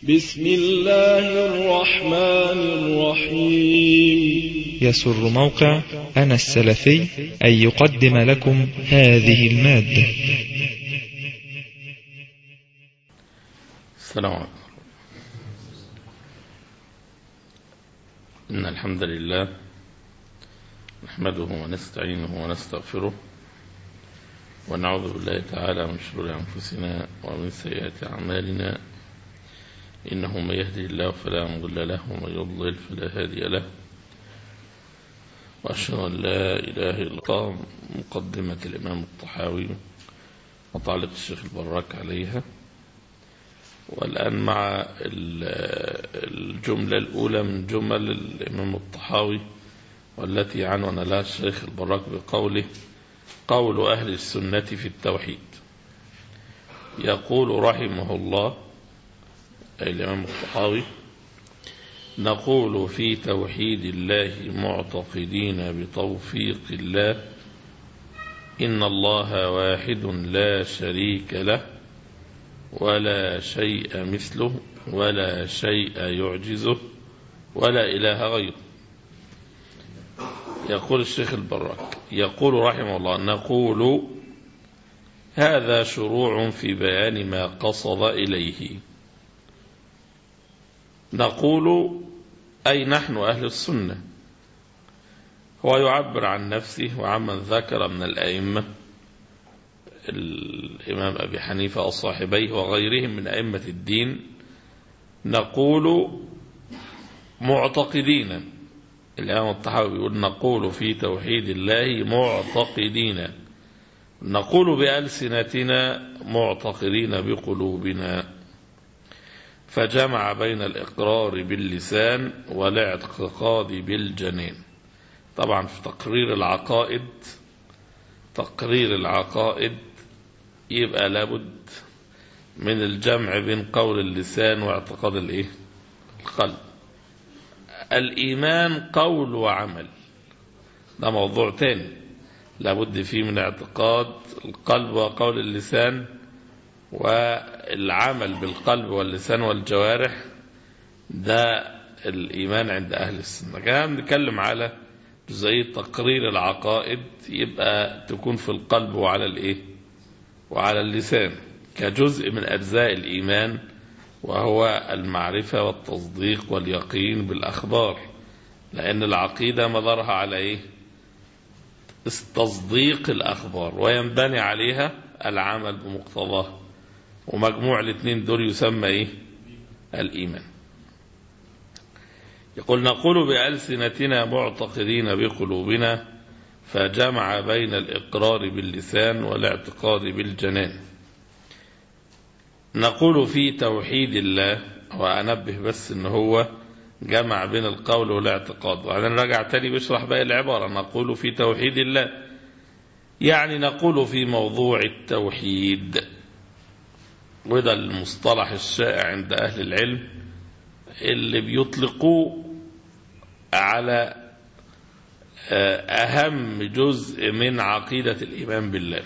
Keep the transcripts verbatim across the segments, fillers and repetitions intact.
بسم الله الرحمن الرحيم. يسر موقع أنا السلفي أن يقدم لكم هذه المادة. السلام عليكم. إن الحمد لله نحمده ونستعينه ونستغفره ونعوذ بالله تعالى من شرور أنفسنا ومن سيئات أعمالنا، إنه من يهدي الله فلا مضل له ومن يضلل فلا هادي له، وأشهد أن لا إله إلا الله. مقدمة الإمام الطحاوي وتعليق الشيخ البراك عليها. والآن مع الجملة الأولى من جمل الإمام الطحاوي، والتي عنون لها الشيخ البراك بقوله: قول أهل السنة في التوحيد. يقول رحمه الله أي الإمام الطحاوي: نقول في توحيد الله معتقدين بتوفيق الله إن الله واحد لا شريك له ولا شيء مثله ولا شيء يعجزه ولا إله غيره. يقول الشيخ البراك يقول رحمه الله: نقول هذا شروع في بيان ما قصد إليه. نقول أي نحن أهل السنة. هو يعبر عن نفسه وعمن ذكر من الأئمة، الإمام أبي حنيفة وصاحبيه وغيرهم من أئمة الدين. نقول معتقدين. الإمام الطحاوي يقول: نقول في توحيد الله معتقدين. نقول بألسنتنا معتقدين بقلوبنا. فجمع بين الإقرار باللسان والاعتقاد بالجنان. طبعا في تقرير العقائد تقرير العقائد يبقى لابد من الجمع بين قول اللسان واعتقاد الايه القلب. الإيمان قول وعمل، ده موضوع تاني لابد فيه من اعتقاد القلب وقول اللسان والعمل بالقلب واللسان والجوارح. ده الإيمان عند أهل السنة. كنا بنتكلم على جزئية تقرير العقائد، يبقى تكون في القلب وعلى الإيه وعلى اللسان كجزء من أجزاء الإيمان، وهو المعرفة والتصديق واليقين بالأخبار، لأن العقيدة مدارها على إيه؟ تصديق الأخبار، وينبني عليها العمل بمقتضاه، ومجموع الاثنين دول يسمى إيه؟ الإيمان. يقول: نقول بألسنتنا معتقدين بقلوبنا. فجمع بين الإقرار باللسان والاعتقاد بالجنان. نقول في توحيد الله، وأنبه بس إن هو جمع بين القول والاعتقاد، وبعدين رجع تاني بيشرح باقي العبارة. نقول في توحيد الله يعني نقول في موضوع التوحيد، وده المصطلح الشائع عند أهل العلم اللي بيطلقوه على أهم جزء من عقيدة الإيمان بالله،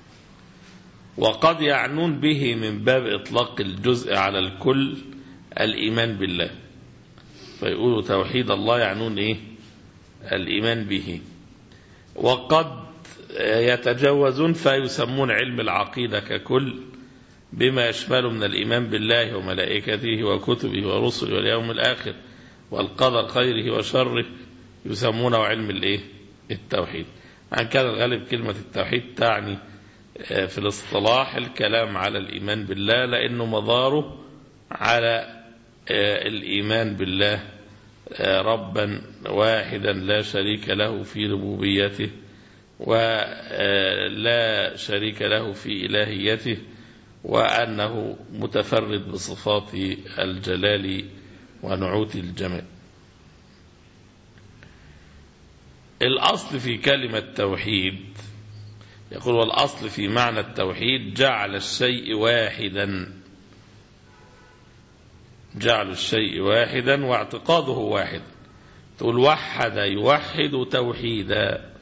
وقد يعنون به من باب إطلاق الجزء على الكل الإيمان بالله، فيقولوا توحيد الله يعنون إيه؟ الإيمان به. وقد يتجاوزون فيسمون علم العقيدة ككل بما يشمل من الإيمان بالله وملائكته وكتبه ورسله واليوم الآخر والقدر خيره وشره، يسمونه علم الايه التوحيد. عن كان الغالب كلمة التوحيد تعني في الاصطلاح الكلام على الإيمان بالله، لأنه مداره على الإيمان بالله ربا واحدا لا شريك له في ربوبيته ولا شريك له في إلهيته، وأنه متفرد بصفات الجلال ونعوت الجمال. الأصل في كلمة توحيد، يقول: والأصل في معنى التوحيد جعل الشيء واحدا جعل الشيء واحدا واعتقاده واحد. تقول وحد يوحد توحيدا.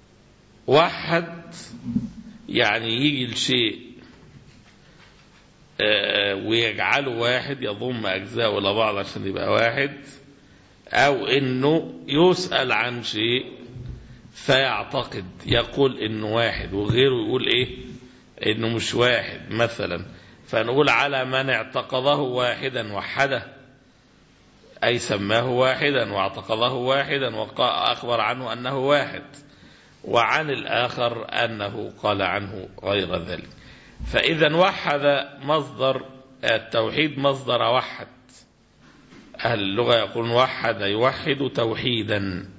وحد يعني يجي الشيء ويجعله واحد يضم أجزاء إلى بعض عشان يبقى واحد، أو إنه يسأل عن شيء فيعتقد يقول إنه واحد وغيره يقول إيه إنه مش واحد مثلا، فنقول على من اعتقده واحدا وحده، أي سماه واحدا واعتقده واحدا وأخبر عنه أنه واحد، وعن الآخر أنه قال عنه غير ذلك. فإذا وحد مصدر التوحيد مصدر وحد، أهل اللغة يقولون وحد يوحد توحيدا،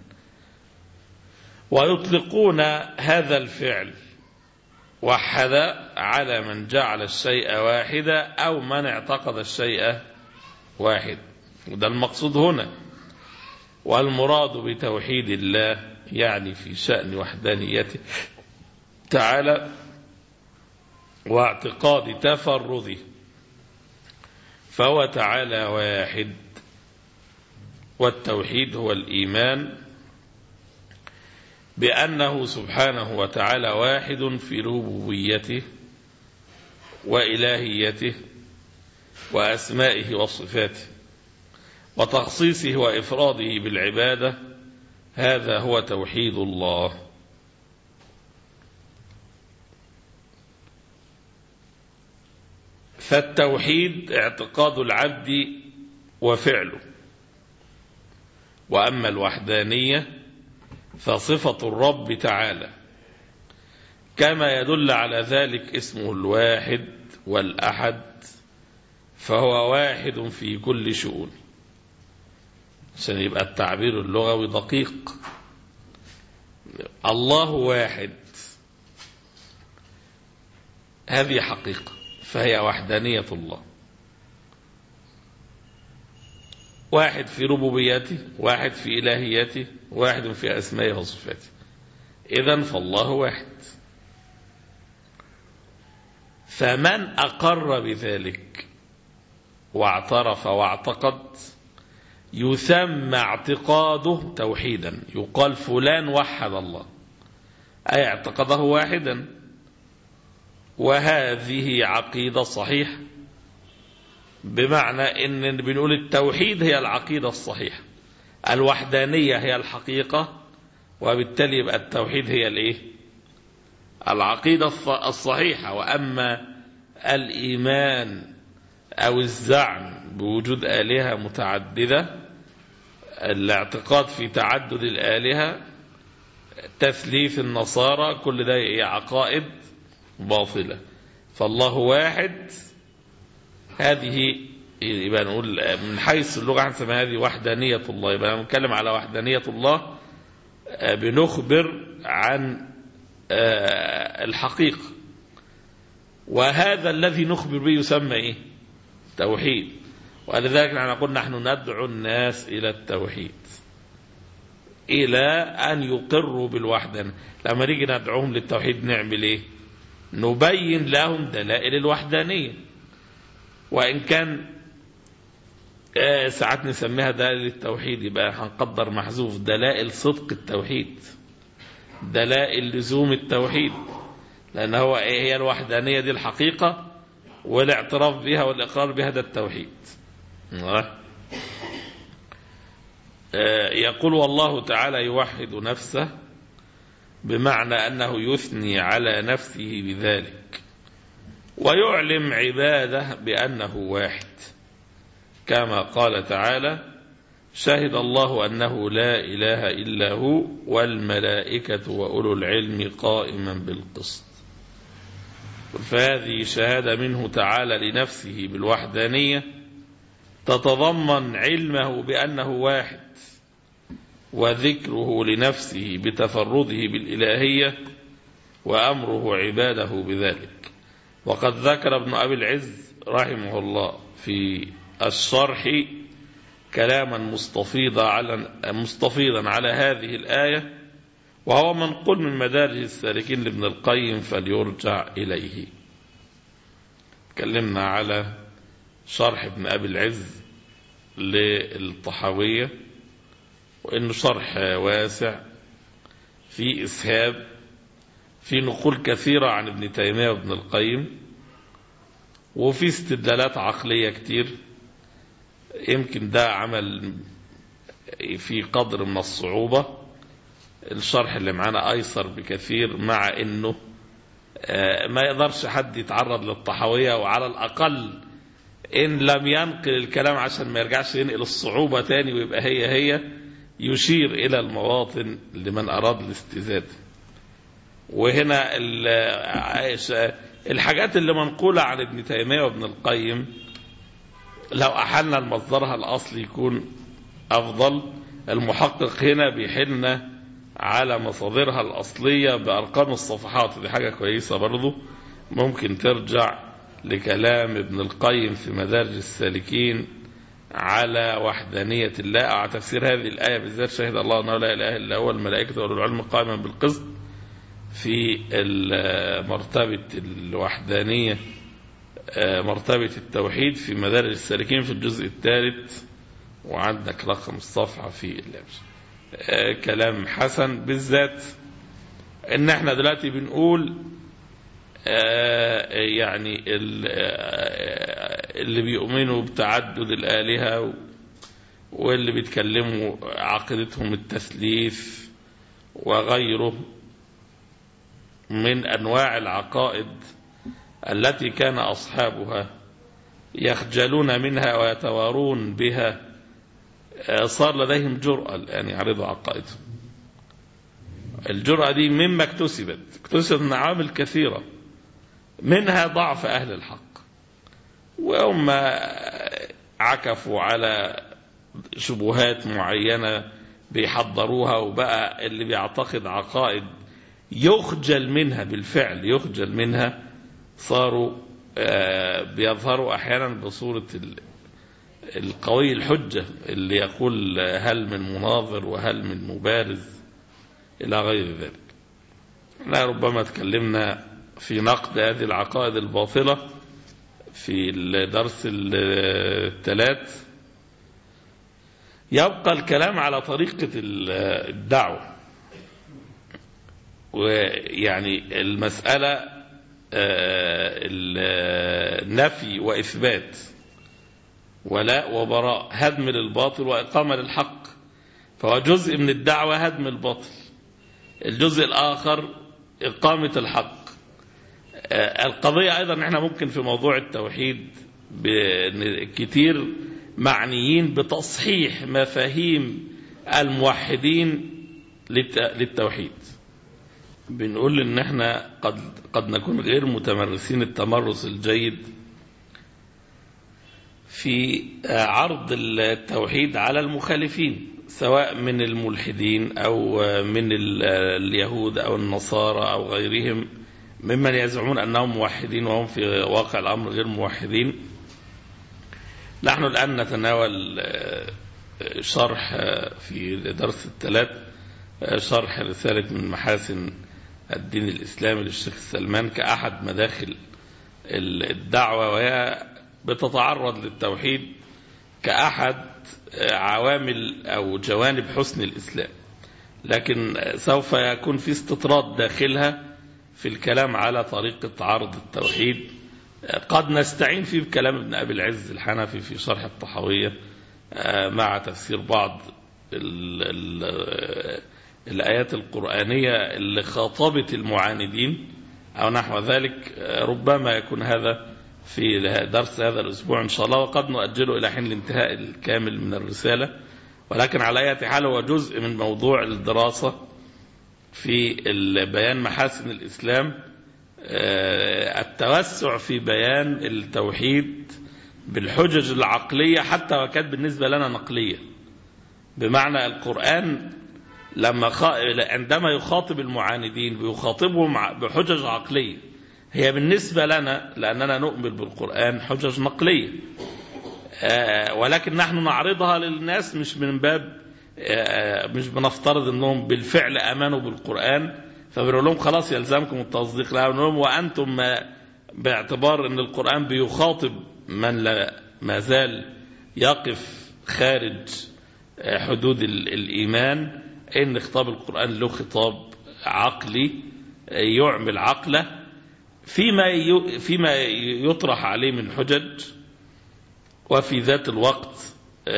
ويطلقون هذا الفعل وحد على من جعل الشيء واحدا أو من اعتقد الشيء واحد، وده المقصود هنا. والمراد بتوحيد الله يعني في شأن وحدانيته تعالى واعتقاد تفرده، فهو تعالى واحد. والتوحيد هو الإيمان بأنه سبحانه وتعالى واحد في ربوبيته وإلهيته وأسمائه وصفاته وتخصيصه وإفراده بالعبادة، هذا هو توحيد الله. فالتوحيد اعتقاد العبد وفعله، وأما الوحدانية فصفة الرب تعالى، كما يدل على ذلك اسمه الواحد والأحد، فهو واحد في كل شؤون، عشان يبقى التعبير اللغوي دقيق. الله واحد، هذه حقيقة، فهي وحدانية الله، واحد في ربوبيته، واحد في إلهيته، واحد في أسمائه وصفاته. إذن فالله واحد. فمن أقر بذلك واعترف واعتقد يسمى اعتقاده توحيدا، يقال فلان وحد الله، أي اعتقده واحدا. وهذه عقيدة صحيحة، بمعنى إن بنقول التوحيد هي العقيدة الصحيحة، الوحدانية هي الحقيقة، وبالتالي يبقى التوحيد هي الايه؟ العقيدة الصحيحة. وأما الإيمان أو الزعم بوجود آلهة متعددة، الاعتقاد في تعدد الآلهة، تثليث النصارى، كل ده هي عقائد باطلة. فالله واحد، هذه يبقى نقول من حيث اللغة هنسميها هذه وحدانية الله. يبقى نتكلم على وحدانية الله، بنخبر عن الحقيقة، وهذا الذي نخبر به يسمى ايه؟ توحيد. ولذلك نحن نقول نحن ندعو الناس إلى التوحيد، إلى أن يقروا بالوحدانية. لما نيجي ندعوهم للتوحيد نعمل ايه؟ نبين لهم دلائل الوحدانية، وإن كان آه ساعات نسميها دلائل التوحيد، يبقى هنقدر محذوف دلائل صدق التوحيد، دلائل لزوم التوحيد، لأن هو إيه؟ هي الوحدانية دي الحقيقة، والاعتراف بها والإقرار بها ده التوحيد. آه يقول والله تعالى يوحد نفسه، بمعنى أنه يثني على نفسه بذلك، ويعلم عباده بأنه واحد، كما قال تعالى شهد الله أنه لا إله إلا هو والملائكة وأولو العلم قائما بالقسط. فهذه شهادة منه تعالى لنفسه بالوحدانية تتضمن علمه بأنه واحد، وذكره لنفسه بتفرده بالإلهية، وأمره عباده بذلك. وقد ذكر ابن أبي العز رحمه الله في الشرح كلاما مستفيضا على مستفيضا على هذه الآية، وهو منقول من مدارج السالكين لابن القيم، فليرجع إليه. تكلمنا على شرح ابن أبي العز للطحاوية، وإنه شرح واسع في إسهاب، في نقول كثيرة عن ابن تيمية وابن القيم، وفي استدلالات عقلية كتير. يمكن ده عمل في قدر من الصعوبة. الشرح اللي معانا أيسر بكثير، مع إنه ما يقدرش حد يتعرض للطحاوية، وعلى الأقل إن لم ينقل الكلام عشان ما يرجعش ينقل الصعوبة تاني ويبقى هي هي، يشير إلى المواطن لمن أراد الاستزادة. وهنا الحاجات اللي منقولة عن ابن تيمية وابن القيم لو أحلنا المصدرها الأصلي يكون أفضل. المحقق هنا بيحلنا على مصادرها الأصلية بأرقام الصفحات، دي حاجة كويسة برضو. ممكن ترجع لكلام ابن القيم في مدارج السالكين على وحدانية الله، أو على تفسير هذه الآية بالذات، شهد الله أنه لا إله إلا هو الملائكة وأولو العلم قائما بالقسط، في مرتبة الوحدانية مرتبة التوحيد في مدارج السالكين في الجزء الثالث، وعندك رقم الصفحة في اللبس. كلام حسن، بالذات ان احنا دلوقتي بنقول يعني اللي بيؤمنوا بتعدد الآلهة واللي بيتكلموا عقيدتهم التثليث وغيره من أنواع العقائد التي كان أصحابها يخجلون منها ويتوارون بها، صار لديهم جرأة الآن يعرضوا عقائدهم. الجرأة دي مما اكتسبت اكتسبت من عوامل كثيرة، منها ضعف أهل الحق، وهم عكفوا على شبهات معينة بيحضروها، وبقى اللي بيعتقد عقائد يخجل منها، بالفعل يخجل منها، صاروا بيظهروا أحيانا بصورة القوي الحجة اللي يقول هل من مناظر وهل من مبارز إلى غير ذلك. احنا ربما تكلمنا في نقد هذه العقائد الباطلة في الدرس الثلاث. يبقى الكلام على طريقة الدعوة، ويعني المسألة النفي وإثبات، ولاء وبراء، هدم للباطل وإقامة للحق، فهو جزء من الدعوة هدم الباطل. الجزء الآخر إقامة الحق. القضية أيضا احنا ممكن في موضوع التوحيد كتير معنيين بتصحيح مفاهيم الموحدين للتوحيد. بنقول ان احنا قد قد نكون غير متمرسين التمرس الجيد في عرض التوحيد على المخالفين، سواء من الملحدين أو من اليهود أو النصارى أو غيرهم ممن يزعمون أنهم موحدين وهم في واقع الأمر غير موحدين. نحن الآن نتناول شرح في درس الثلاث، شرح رسالة من محاسن الدين الإسلامي للشيخ سلمان كأحد مداخل الدعوة، وهي بتتعرض للتوحيد كأحد عوامل أو جوانب حسن الإسلام، لكن سوف يكون في استطراد داخلها في الكلام على طريقة عرض التوحيد. قد نستعين فيه بكلام ابن أبي العز الحنفي في شرح الطحاوية مع تفسير بعض ال ال الآيات القرآنية اللي خاطبت المعاندين أو نحو ذلك. ربما يكون هذا في درس هذا الأسبوع إن شاء الله، وقد نؤجله إلى حين الانتهاء الكامل من الرسالة، ولكن على أي حال هو جزء من موضوع الدراسة في بيان محاسن الإسلام، التوسع في بيان التوحيد بالحجج العقلية حتى وكانت بالنسبة لنا نقلية. بمعنى القرآن لما عندما يخاطب المعاندين بيخاطبهم بحجج عقلية، هي بالنسبة لنا لأننا نؤمن بالقرآن حجج نقلية، ولكن نحن نعرضها للناس مش من باب مش بنفترض أنهم بالفعل أمنوا بالقرآن فبنقول لهم خلاص يلزمكم التصديق، لا، نقول لهم وأنتم ما باعتبار أن القرآن بيخاطب من لا ما زال يقف خارج حدود الإيمان، إن خطاب القرآن له خطاب عقلي يعمل عقله، فيما فيما يطرح عليه من حجج، وفي ذات الوقت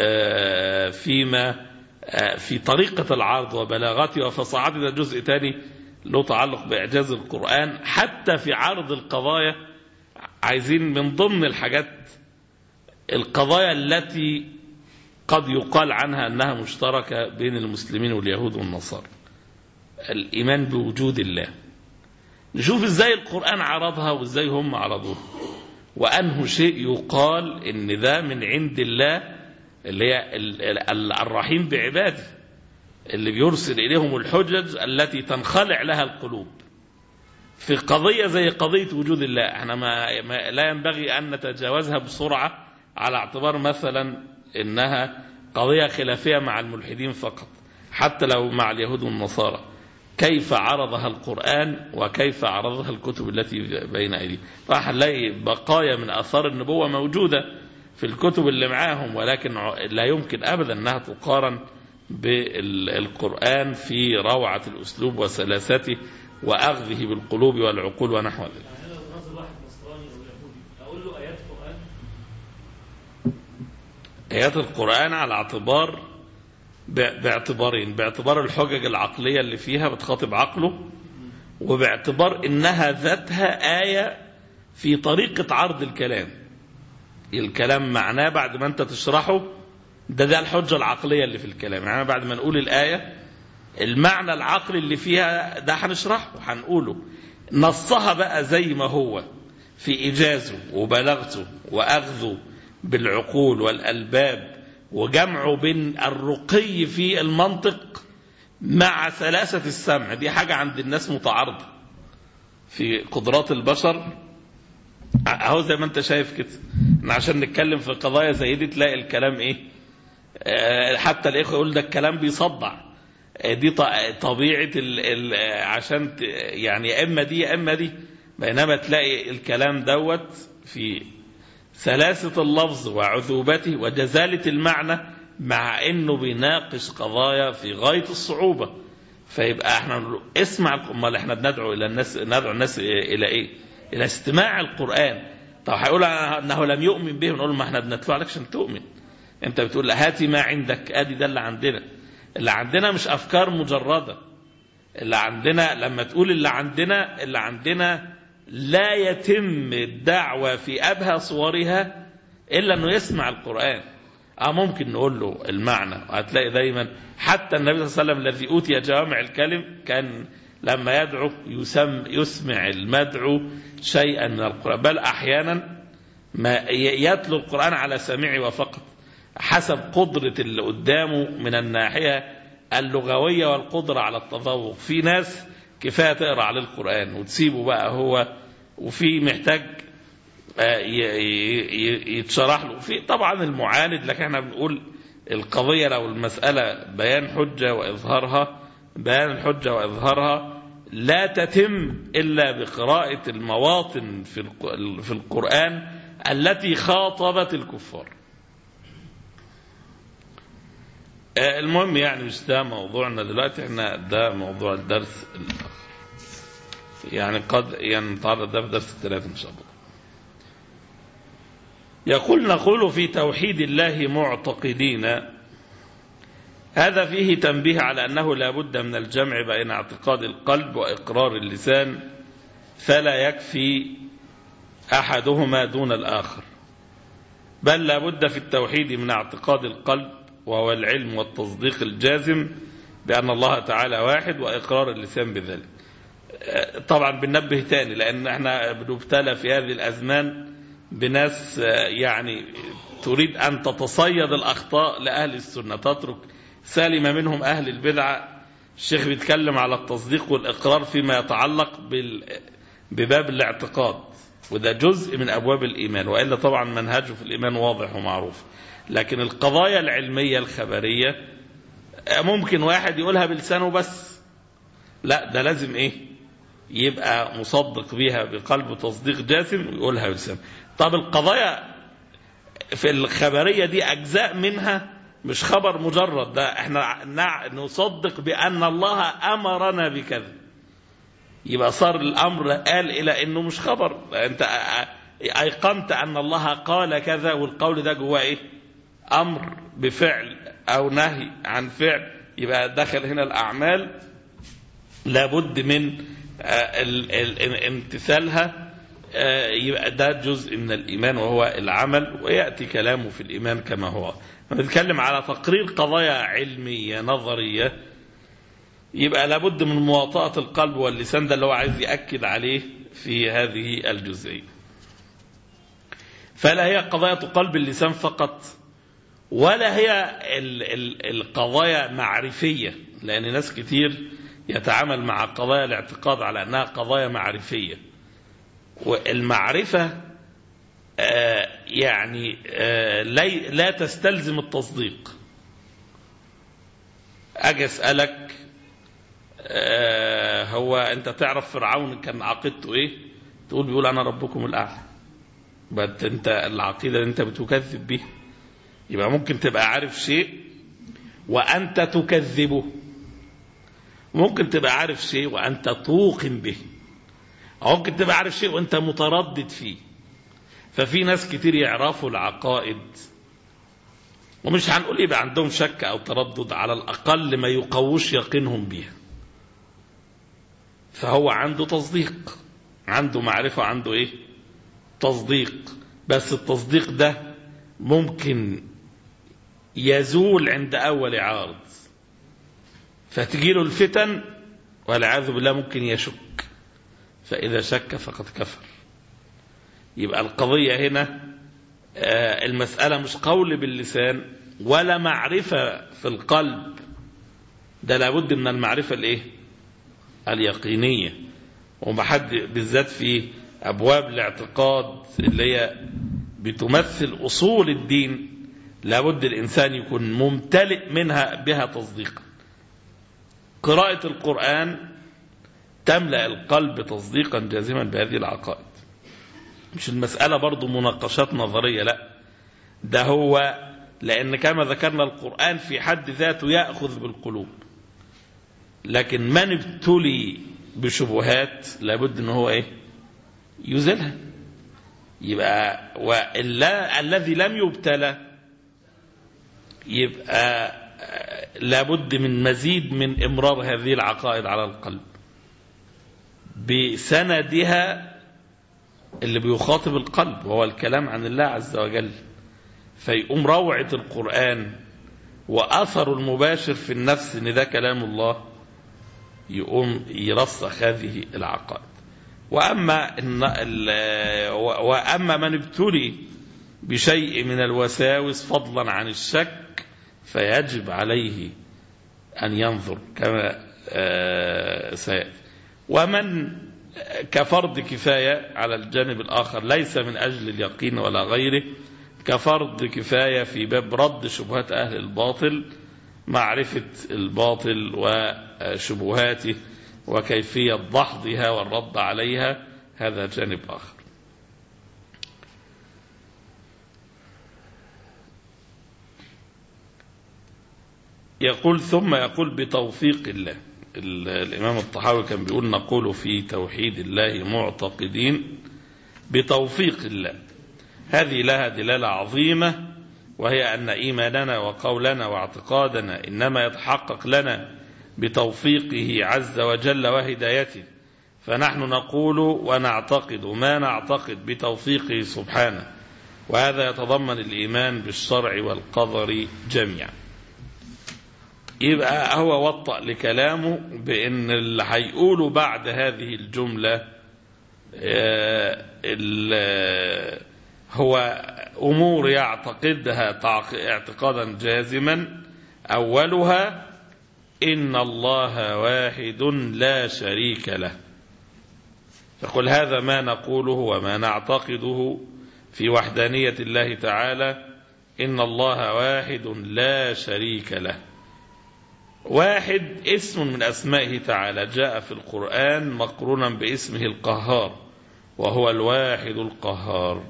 فيما في طريقة العرض وبلاغته وفصاحته. ده جزء تاني له تعلق بإعجاز القرآن. حتى في عرض القضايا عايزين من ضمن الحاجات القضايا التي قد يقال عنها أنها مشتركة بين المسلمين واليهود والنصارى، الإيمان بوجود الله. نشوف إزاي القرآن عرضها وإزاي هم عرضوها، وأنه شيء يقال إن ده من عند الله اللي هي الرحيم بعباده، اللي بيرسل إليهم الحجج التي تنخلع لها القلوب في قضية زي قضية وجود الله. احنا ما, ما لا ينبغي أن نتجاوزها بسرعة على اعتبار مثلا إنها قضية خلافية مع الملحدين فقط، حتى لو مع اليهود والنصارى. كيف عرضها القرآن وكيف عرضها الكتب التي بين أيديهم. فهنلاقي بقايا من آثار النبوة موجودة في الكتب اللي معاهم، ولكن لا يمكن أبدا أنها تقارن بالقرآن في روعة الأسلوب وسلاسته وأخذه بالقلوب والعقول ونحو ذلك. آيات القرآن على اعتبار باعتبارين: باعتبار الحجج العقلية اللي فيها بتخاطب عقله، وباعتبار إنها ذاتها آية في طريقة عرض الكلام. الكلام معناه بعد ما أنت تشرحه، ده ده الحجة العقلية اللي في الكلام. يعني بعد ما نقول الآية المعنى العقلي اللي فيها ده هنشرحه هنقوله، نصها بقى زي ما هو في إيجازه وبلاغته وأخذه بالعقول والألباب وجمعه بين الرقي في المنطق مع سلاسة السمع. دي حاجة عند الناس متعارضة في قدرات البشر اهو زي ما انت شايف كده. عشان نتكلم في قضايا زي دي تلاقي الكلام ايه، اه حتى الاخوه يقول ده الكلام بيصدع. اه دي طبيعه ال ال عشان يعني يا اما دي يا اما دي. بينما تلاقي الكلام دوت في سلاسة اللفظ وعذوبته وجزالة المعنى، مع انه بيناقش قضايا في غاية الصعوبة. فيبقى احنا اسمع، امال احنا بندعو الى الناس، ندعو الناس الى ايه؟ الى استماع القرآن. طب هيقول انه لم يؤمن به، نقول ما احنا بندفع لك عشان تؤمن. انت بتقول هاتي ما عندك، ادي ده اللي عندنا. اللي عندنا مش افكار مجردة. اللي عندنا لما تقول اللي عندنا، اللي عندنا لا يتم الدعوة في أبهى صورها إلا أنه يسمع القرآن. اه ممكن نقول له المعنى، وهتلاقي دايما حتى النبي صلى الله عليه وسلم الذي أوتي جوامع الكلم كان لما يدعو يسم يسمع المدعو شيئا من القرآن، بل أحيانا ما يتلو القرآن على سمعه وفقط حسب قدرة اللي قدامه من الناحية اللغوية والقدرة على التذوق. في ناس كفاية تقرأ على القرآن وتسيبه بقى هو، وفي محتاج يتشرح له. في طبعا المعاند، لكن احنا بنقول القضية لو المسألة بيان حجة وإظهارها، بيان الحجة وإظهارها لا تتم إلا بقراءة المواطن في القرآن التي خاطبت الكفار. المهم يعني مش ده موضوعنا دلوقتي، احنا ده موضوع الدرس يعني قد ينتعرض ده في درس الثلاث إن شاء الله. يقول نقول في توحيد الله معتقدين. هذا فيه تنبيه على أنه لا بد من الجمع بين اعتقاد القلب وإقرار اللسان، فلا يكفي أحدهما دون الآخر، بل لا بد في التوحيد من اعتقاد القلب وهو العلم والتصديق الجازم بأن الله تعالى واحد، وإقرار اللسان بذلك. طبعا بننبه تاني لأن احنا بنبتلى في هذه الأزمان بناس يعني تريد أن تتصيد الأخطاء لأهل السنة، تترك سالمة منهم أهل البدعة. الشيخ بيتكلم على التصديق والإقرار فيما يتعلق بباب الاعتقاد، وده جزء من أبواب الإيمان، وإلا طبعا منهجه في الإيمان واضح ومعروف. لكن القضايا العلمية الخبرية ممكن واحد يقولها بلسانه بس، لا ده لازم إيه يبقى مصدق بيها بقلب تصديق جاسم ويقولها بلسانه. طب القضايا في الخبرية دي أجزاء منها مش خبر مجرد، ده احنا نصدق بأن الله أمرنا بكذا، يبقى صار الأمر قال إلى أنه مش خبر. أنت أيقنت أن الله قال كذا، والقول ده جواه إيه؟ أمر بفعل أو نهي عن فعل. يبقى دخل هنا الأعمال لابد من امتثالها. يبقى ده جزء من الإيمان وهو العمل، ويأتي كلامه في الإيمان كما هو. نتكلم على تقرير قضايا علمية نظرية، يبقى لابد من مواطأة القلب واللسان، ده اللي هو عايز يأكد عليه في هذه الجزئية. فلا هي قضايا قلب اللسان فقط، ولا هي القضايا معرفية، لأن ناس كتير يتعامل مع قضايا الاعتقاد على أنها قضايا معرفية. والمعرفة آه يعني آه لا تستلزم التصديق. أجي أسألك آه هو أنت تعرف فرعون كان عقيدته إيه؟ تقول بيقول أنا ربكم الأعلى. بس أنت العقيدة اللي أنت بتكذب به، يبقى ممكن تبقى عارف شيء وأنت تكذبه، ممكن تبقى عارف شيء وأنت توقن به، أو ممكن تبقى عارف شيء وأنت متردد فيه. ففي ناس كتير يعرفوا العقائد ومش هنقول يبقى عندهم شك أو تردد، على الأقل ما يقوش يقينهم بيها. فهو عنده تصديق، عنده معرفة، عنده إيه؟ تصديق. بس التصديق ده ممكن يزول عند أول عارض، فتجيله الفتن والعياذ بالله ممكن يشك، فإذا شك فقد كفر. يبقى القضية هنا المسألة مش قول باللسان ولا معرفة في القلب، ده لابد من المعرفة الايه؟ اليقينية. ومحد بالذات في أبواب الاعتقاد اللي هي بتمثل أصول الدين، لابد الإنسان يكون ممتلئ منها بها تصديقا. قراءة القرآن تملأ القلب تصديقا جازما بهذه العقائد. مش المسألة برضو مناقشات نظرية، لا، ده هو لأن كما ذكرنا القرآن في حد ذاته يأخذ بالقلوب، لكن من ابتلي بشبهات لابد ان هو ايه؟ يزلها. يبقى وإلا الذي لم يبتلى يبقى لابد من مزيد من إمرار هذه العقائد على القلب بسندها اللي بيخاطب القلب وهو الكلام عن الله عز وجل. فيقوم روعة القرآن وأثر المباشر في النفس ان ده كلام الله، يقوم يرسخ هذه العقائد. وأما, وأما من ابتلي بشيء من الوساوس فضلا عن الشك فيجب عليه أن ينظر كما سيأتي. ومن كفرض كفاية على الجانب الآخر ليس من أجل اليقين ولا غيره، كفرض كفاية في باب رد شبهات أهل الباطل، معرفة الباطل وشبهاته وكيفية دحضها والرد عليها، هذا جانب آخر. يقول ثم يقول بتوفيق الله. الإمام الطحاوي كان بيقول نقول في توحيد الله معتقدين بتوفيق الله. هذه لها دلالة عظيمة، وهي أن إيماننا وقولنا واعتقادنا إنما يتحقق لنا بتوفيقه عز وجل وهدايته. فنحن نقول ونعتقد ما نعتقد بتوفيقه سبحانه، وهذا يتضمن الإيمان بالشرع والقدر جميعا. يبقى هو وطأ لكلامه بأن اللي هيقوله بعد هذه الجملة هو أمور يعتقدها اعتقادا جازما. أولها إن الله واحد لا شريك له. فقل هذا ما نقوله وما نعتقده في وحدانية الله تعالى، إن الله واحد لا شريك له. واحد اسم من أسمائه تعالى جاء في القرآن مقرونا باسمه القهار، وهو الواحد القهار.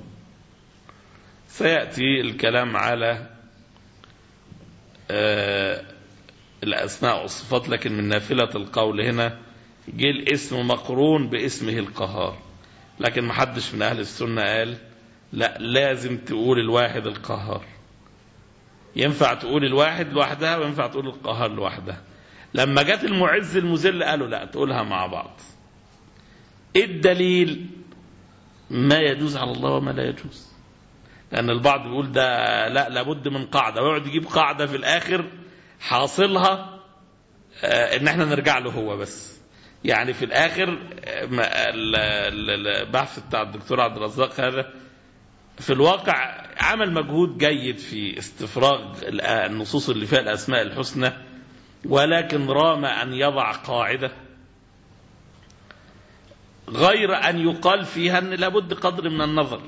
سيأتي الكلام على آه الأسماء والصفات، لكن من نافلة القول هنا جه الاسم مقرون باسمه القهار، لكن محدش من أهل السنة قال لا لازم تقول الواحد القهار. ينفع تقول الواحد لوحدها وينفع تقول القهار لوحدها. لما جت المعز المذل قالوا لا تقولها مع بعض. ايه الدليل؟ ما يجوز على الله وما لا يجوز. لأن البعض بيقول ده لا لابد من قاعدة، ويقعد يجيب قاعدة في الآخر حاصلها آه إن احنا نرجع له هو بس. يعني في الآخر البحث بتاع الدكتور عبد الرزاق هذا في الواقع عمل مجهود جيد في استفراغ النصوص اللي فيها الأسماء الحسنى، ولكن رام أن يضع قاعدة غير أن يقال فيها أن لابد قدر من النظر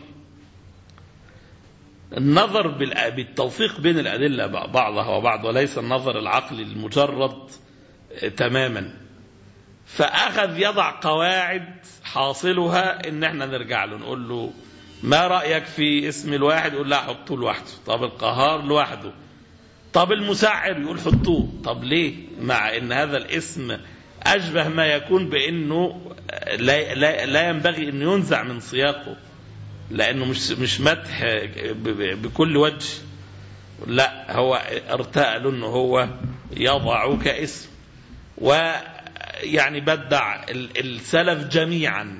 النظر بالتوفيق بين الأدلة بعضها وبعض، وليس النظر العقلي المجرد تماما. فأخذ يضع قواعد حاصلها إن احنا نرجع له نقول له ما رأيك في اسم الواحد؟ يقول لا حطوه لوحده. طب القهار لوحده. طب المسعر يقول حطوه. طب ليه؟ مع ان هذا الاسم أشبه ما يكون بأنه لا, لا, لا ينبغي أن ينزع من سياقه، لأنه مش مش مدح بكل وجه، لا هو ارتأى له أنه هو يضع كاسم. ويعني بدع السلف جميعا،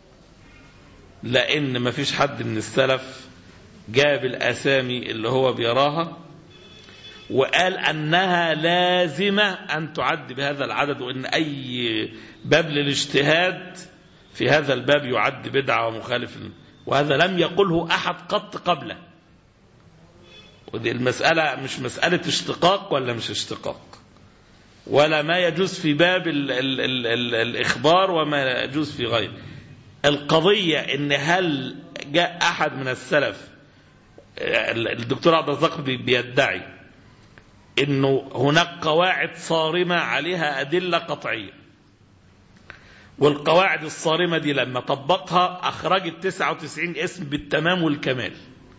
لأن ما فيش حد من السلف جاب الأسامي اللي هو بيراها وقال أنها لازمة أن تعد بهذا العدد، وأن أي باب للاجتهاد في هذا الباب يعد بدعة ومخالف، وهذا لم يقله أحد قط قبله. ودي المسألة مش مسألة اشتقاق ولا مش اشتقاق، ولا ما يجوز في باب ال ال ال ال الإخبار وما يجوز في غيره. القضية إن هل جاء أحد من السلف، الدكتور عبد الرزاق بيدعي إنه هناك قواعد صارمة عليها أدلة قطعية، والقواعد الصارمة دي لما طبقها أخرجت تسعة وتسعين اسم بالتمام والكمال.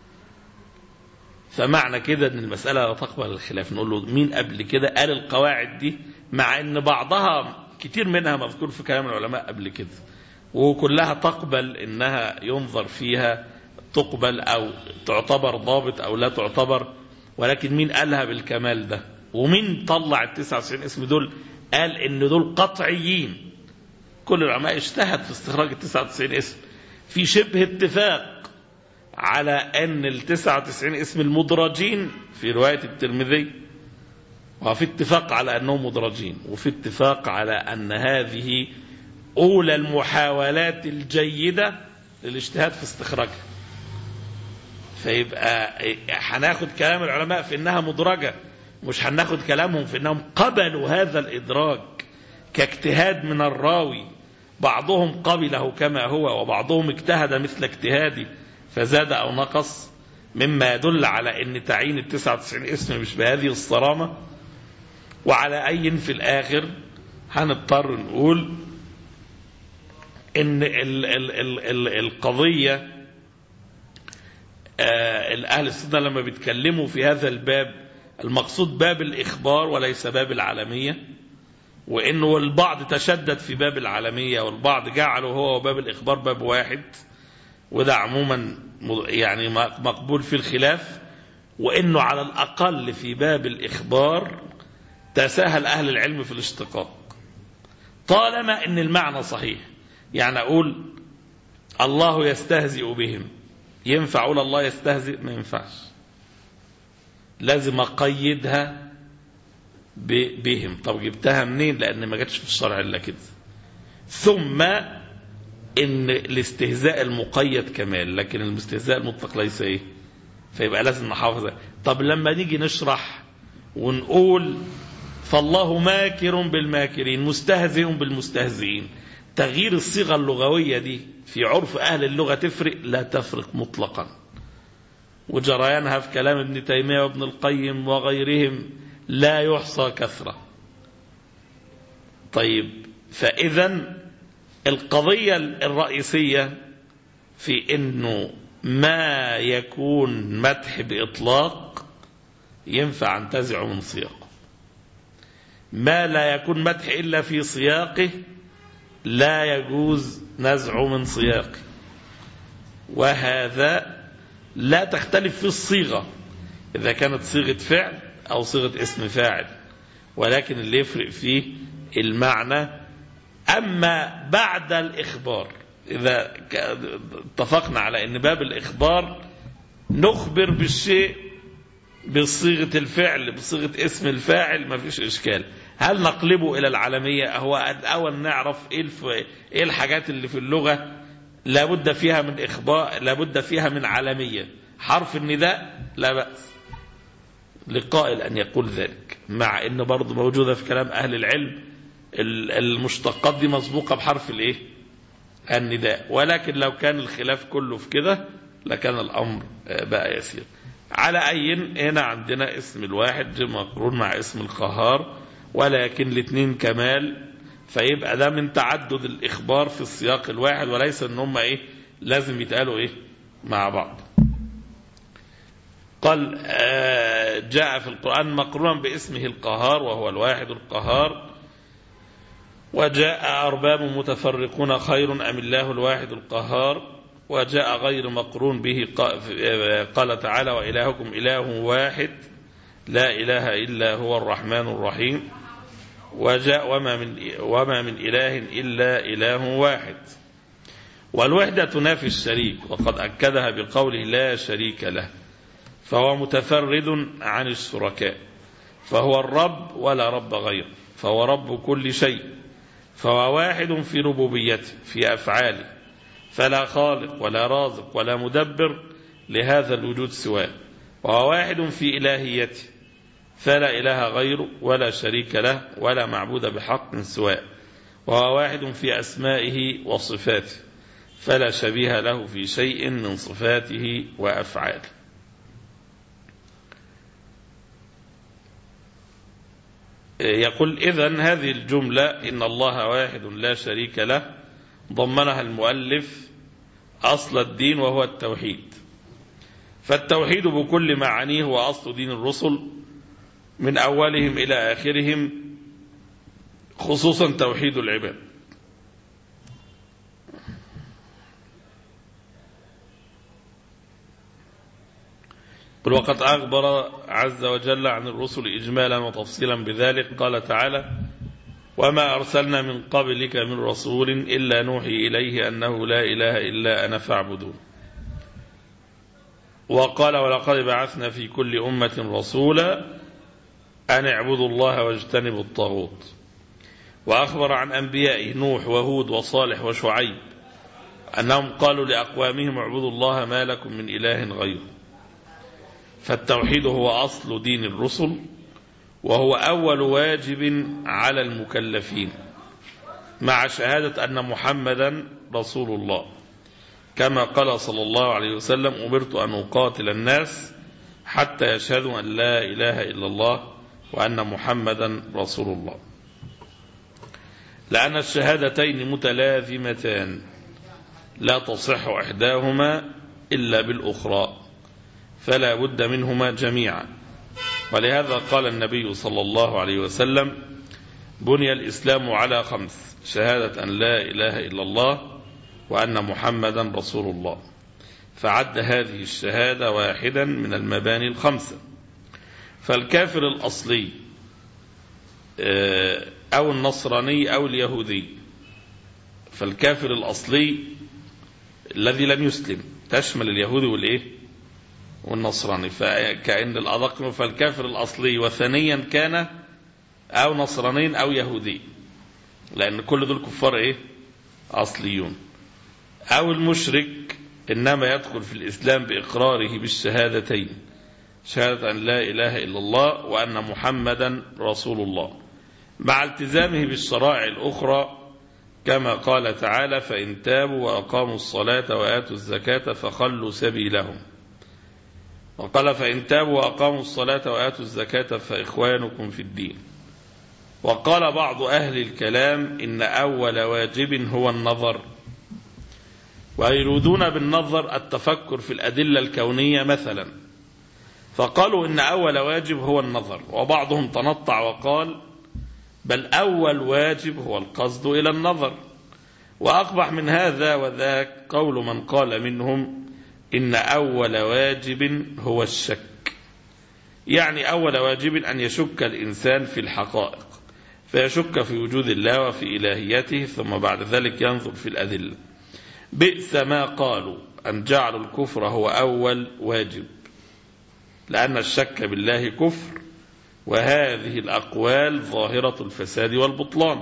فمعنى كده أن المسألة لا تقبل الخلاف. نقول له مين قبل كده قال القواعد دي، مع أن بعضها كتير منها مذكور في كلام العلماء قبل كده، وكلها تقبل إنها ينظر فيها تقبل أو تعتبر ضابط أو لا تعتبر، ولكن مين قالها بالكمال ده؟ ومين طلع التسعة وتسعين اسم دول قال إن دول قطعيين؟ كل العلماء اجتهد في استخراج التسعة وتسعين اسم. في شبه اتفاق على أن التسعة وتسعين اسم المدرجين في رواية الترمذي، وفي اتفاق على أنهم مدرجين، وفي اتفاق على أن هذه أولى المحاولات الجيدة للاجتهاد في استخراجها. فيبقى هناخد كلام العلماء في أنها مدرجة، مش هناخد كلامهم في أنهم قبلوا هذا الإدراج كاجتهاد من الراوي، بعضهم قبله كما هو وبعضهم اجتهد مثل اجتهادي فزاد أو نقص، مما يدل على أن تعيين التسعة وتسعين اسم مش بهذه الصرامة. وعلى أي في الآخر هنضطر نقول أن ال ال ال ال القضية آه الأهل السنة لما بيتكلموا في هذا الباب المقصود باب الإخبار وليس باب العالمية، وإنه البعض تشدد في باب العالمية والبعض جعله هو وباب الإخبار باب واحد، وده عموما يعني مقبول في الخلاف. وإنه على الأقل في باب الإخبار تساهل أهل العلم في الاشتقاق طالما إن المعنى صحيح. يعني أقول الله يستهزئ بهم، ينفع أقول الله يستهزئ؟ ما ينفعش، لازم أقيدها بهم. طب جبتها منين؟ لأن ما جاتش في الشرع إلا كده. ثم إن الاستهزاء المقيد كمال، لكن الاستهزاء المطلق ليس إيه، فيبقى لازم نحافظ. طب لما نيجي نشرح ونقول فالله ماكر بالماكرين مستهزئ بالمستهزئين، تغيير الصيغة اللغوية دي في عرف أهل اللغة تفرق؟ لا تفرق مطلقا، وجريانها في كلام ابن تيمية وابن القيم وغيرهم لا يحصى كثرة. طيب، فإذا القضية الرئيسية في إنه ما يكون مدح بإطلاق ينفع انتزعه من سياقه، ما لا يكون مدح إلا في سياقه لا يجوز نزعه من سياقه، وهذا لا تختلف في الصيغة إذا كانت صيغة فعل أو صيغة اسم فاعل، ولكن اللي يفرق فيه المعنى. أما بعد الإخبار، إذا اتفقنا على أن باب الإخبار نخبر بالشيء بصيغة الفعل بصيغة اسم الفاعل ما فيش إشكال. هل نقلبه إلى العالمية؟ هو الأول نعرف إيه الحاجات اللي في اللغة لابد فيها من إخبار، لابد فيها من عالمية. حرف النداء لا بأس لقائل أن يقول ذلك، مع أنه برضو موجودة في كلام أهل العلم المشتقات دي مسبوقة بحرف الإيه؟ النداء. ولكن لو كان الخلاف كله في كده لكان الأمر بقى يسير. على أي هنا عندنا اسم الواحد مقرون مع اسم القهار، ولكن الاثنين كمال، فيبقى ده من تعدد الإخبار في السياق الواحد، وليس ان هم إيه لازم يتقالوا إيه مع بعض. قال آه جاء في القرآن مقرونا باسمه القهار وهو الواحد القهار. وجاء أرباب متفرقون خير أم الله الواحد القهار. وجاء غير مقرون به قال تعالى وإلهكم إله واحد لا إله إلا هو الرحمن الرحيم. وجاء وما من, وما من إله إلا إله واحد. والوحدة تنافي الشريك، وقد أكدها بقوله لا شريك له، فهو متفرد عن الشركاء، فهو الرب ولا رب غيره، فهو رب كل شيء، فهو واحد في ربوبيته في أفعاله، فلا خالق ولا رازق ولا مدبر لهذا الوجود سواه، وهو واحد في إلهيته، فلا إله غيره ولا شريك له ولا معبود بحق سواه، وهو واحد في أسمائه وصفاته، فلا شبيه له في شيء من صفاته وأفعاله. يقول إذن هذه الجملة إن الله واحد لا شريك له ضمنها المؤلف أصل الدين وهو التوحيد. فالتوحيد بكل معانيه هو أصل دين الرسل من أولهم إلى آخرهم، خصوصا توحيد العباد. وقد أخبر عز وجل عن الرسل إجمالا وتفصيلا بذلك. قال تعالى وما أرسلنا من قبلك من رسول إلا نوحي إليه أنه لا إله إلا أنا فاعبدون. وقال ولقد بعثنا في كل أمة رسولا أن اعبدوا الله واجتنبوا الطاغوت. وأخبر عن أنبيائه نوح وهود وصالح وشعيب أنهم قالوا لأقوامهم اعبدوا الله ما لكم من إله غيره. فالتوحيد هو أصل دين الرسل، وهو أول واجب على المكلفين، مع شهادة أن محمدا رسول الله، كما قال صلى الله عليه وسلم أمرت أن أقاتل الناس حتى يشهدوا أن لا إله إلا الله وأن محمدا رسول الله. لأن الشهادتين متلازمتان لا تصح إحداهما إلا بالأخرى، فلا بد منهما جميعا. ولهذا قال النبي صلى الله عليه وسلم بني الإسلام على خمس: شهادة أن لا إله إلا الله وأن محمدا رسول الله. فعد هذه الشهادة واحدا من المباني الخمسة. فالكافر الأصلي أو النصراني أو اليهودي، فالكافر الأصلي الذي لم يسلم تشمل اليهودي والإيه والنصراني، فكأن الأدق فالكافر الأصلي وثنيا كان أو نصرانين أو يهودي، لأن كل دول كفار إيه أصليون. أو المشرك إنما يدخل في الإسلام بإقراره بالشهادتين: شهادة أن لا إله إلا الله وأن محمدا رسول الله، مع التزامه بالشرائع الأخرى، كما قال تعالى فإن تابوا وأقاموا الصلاة وآتوا الزكاة فخلوا سبيلهم. وقال فإن تابوا وأقاموا الصلاة وآتوا الزكاة فإخوانكم في الدين. وقال بعض أهل الكلام إن أول واجب هو النظر، ويريدون بالنظر التفكر في الأدلة الكونية مثلا، فقالوا إن أول واجب هو النظر. وبعضهم تنطع وقال بل أول واجب هو القصد إلى النظر، وأقبح من هذا وذاك قول من قال منهم إن أول واجب هو الشك، يعني أول واجب أن يشك الإنسان في الحقائق، فيشك في وجود الله وفي إلهيته، ثم بعد ذلك ينظر في الأدلة. بئس ما قالوا أن جعلوا الكفر هو أول واجب، لأن الشك بالله كفر، وهذه الأقوال ظاهرة الفساد والبطلان.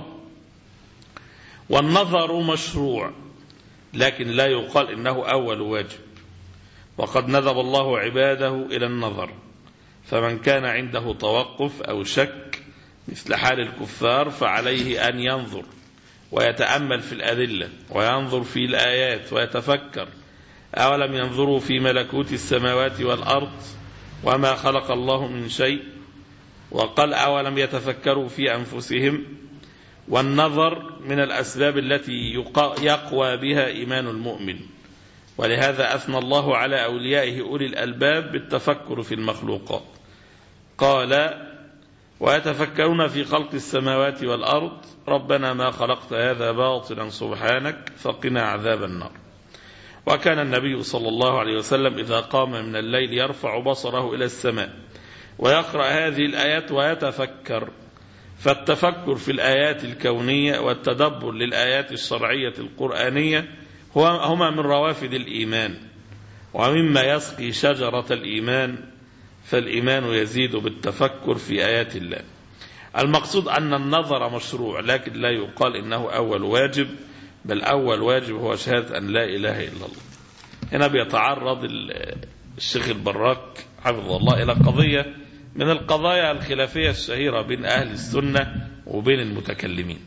والنظر مشروع، لكن لا يقال إنه أول واجب، وقد ندب الله عباده إلى النظر، فمن كان عنده توقف أو شك مثل حال الكفار فعليه أن ينظر ويتأمل في الأدلة وينظر في الآيات ويتفكر. أولم ينظروا في ملكوت السماوات والأرض وما خلق الله من شيء، وقال أولم يتفكروا في أنفسهم. والنظر من الأسباب التي يقوى بها إيمان المؤمن، ولهذا أثنى الله على أوليائه أولي الألباب بالتفكر في المخلوقات، قال ويتفكرون في خلق السماوات والأرض ربنا ما خلقت هذا باطلا سبحانك فقنا عذاب النار. وكان النبي صلى الله عليه وسلم إذا قام من الليل يرفع بصره إلى السماء ويقرأ هذه الآيات ويتفكر، فالتفكر في الآيات الكونية والتدبر للآيات الشرعية القرآنية هما من روافد الإيمان ومما يسقي شجرة الإيمان، فالإيمان يزيد بالتفكر في آيات الله. المقصود أن النظر مشروع، لكن لا يقال إنه أول واجب، بل أول واجب هو شهادة أن لا إله إلا الله. هنا بيتعرض الشيخ البراك حفظه الله إلى قضية من القضايا الخلافية الشهيرة بين أهل السنة وبين المتكلمين.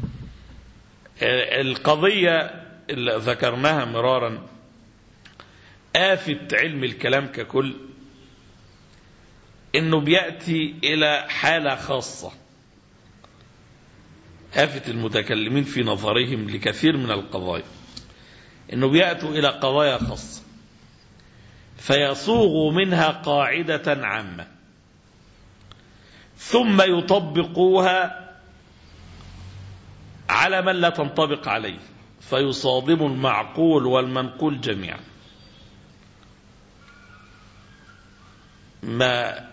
القضية اللي ذكرناها مرارا، آفة علم الكلام ككل إنه بيأتي إلى حالة خاصة. آفة المتكلمين في نظرهم لكثير من القضايا إنه بيأتوا إلى قضايا خاصة فيصوغوا منها قاعدة عامة ثم يطبقوها على من لا تنطبق عليه، فيصادم المعقول والمنقول جميعا. ما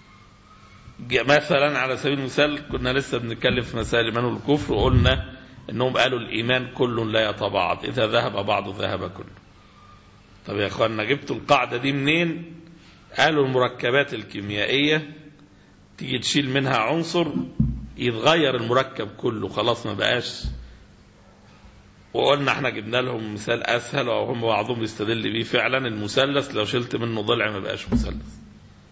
مثلا على سبيل المثال كنا لسه بنتكلم في مسائل الإيمان والكفر، وقلنا انهم قالوا الإيمان كل لا يتبعض، إذا ذهب بعض ذهب كله. طب يا اخوانا جبتوا القاعدة دي منين؟ قالوا المركبات الكيميائية تيجي تشيل منها عنصر يتغير المركب كله، خلاص ما بقاش. وقلنا احنا جبنا لهم مثال أسهل وهم بعضهم يستدل بيه فعلا، المثلث لو شلت منه ضلع ما بقاش مثلث.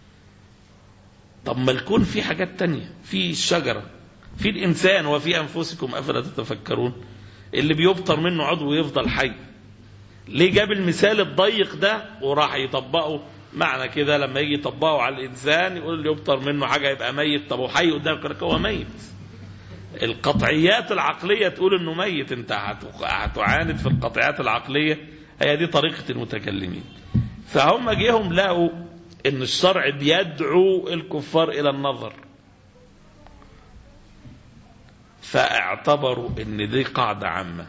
طب ما الكون في حاجات تانية، في الشجرة، في الإنسان، وفي أنفسكم أفلا تتفكرون، اللي بيبطر منه عضو يفضل حي. ليه جاب المثال الضيق ده وراح يطبقه؟ معنى كده لما يجي يطبقه على الإنسان يقول اللي يبطر منه حاجة يبقى ميت. طب وحي قدامك هو ميت. القطعيات العقلية تقول انه ميت، انت هتعاند في القطعيات العقلية. هي دي طريقة المتكلمين. فهم جيهم لقوا ان الشرع بيدعو الكفار الى النظر، فاعتبروا ان دي قاعدة عامة.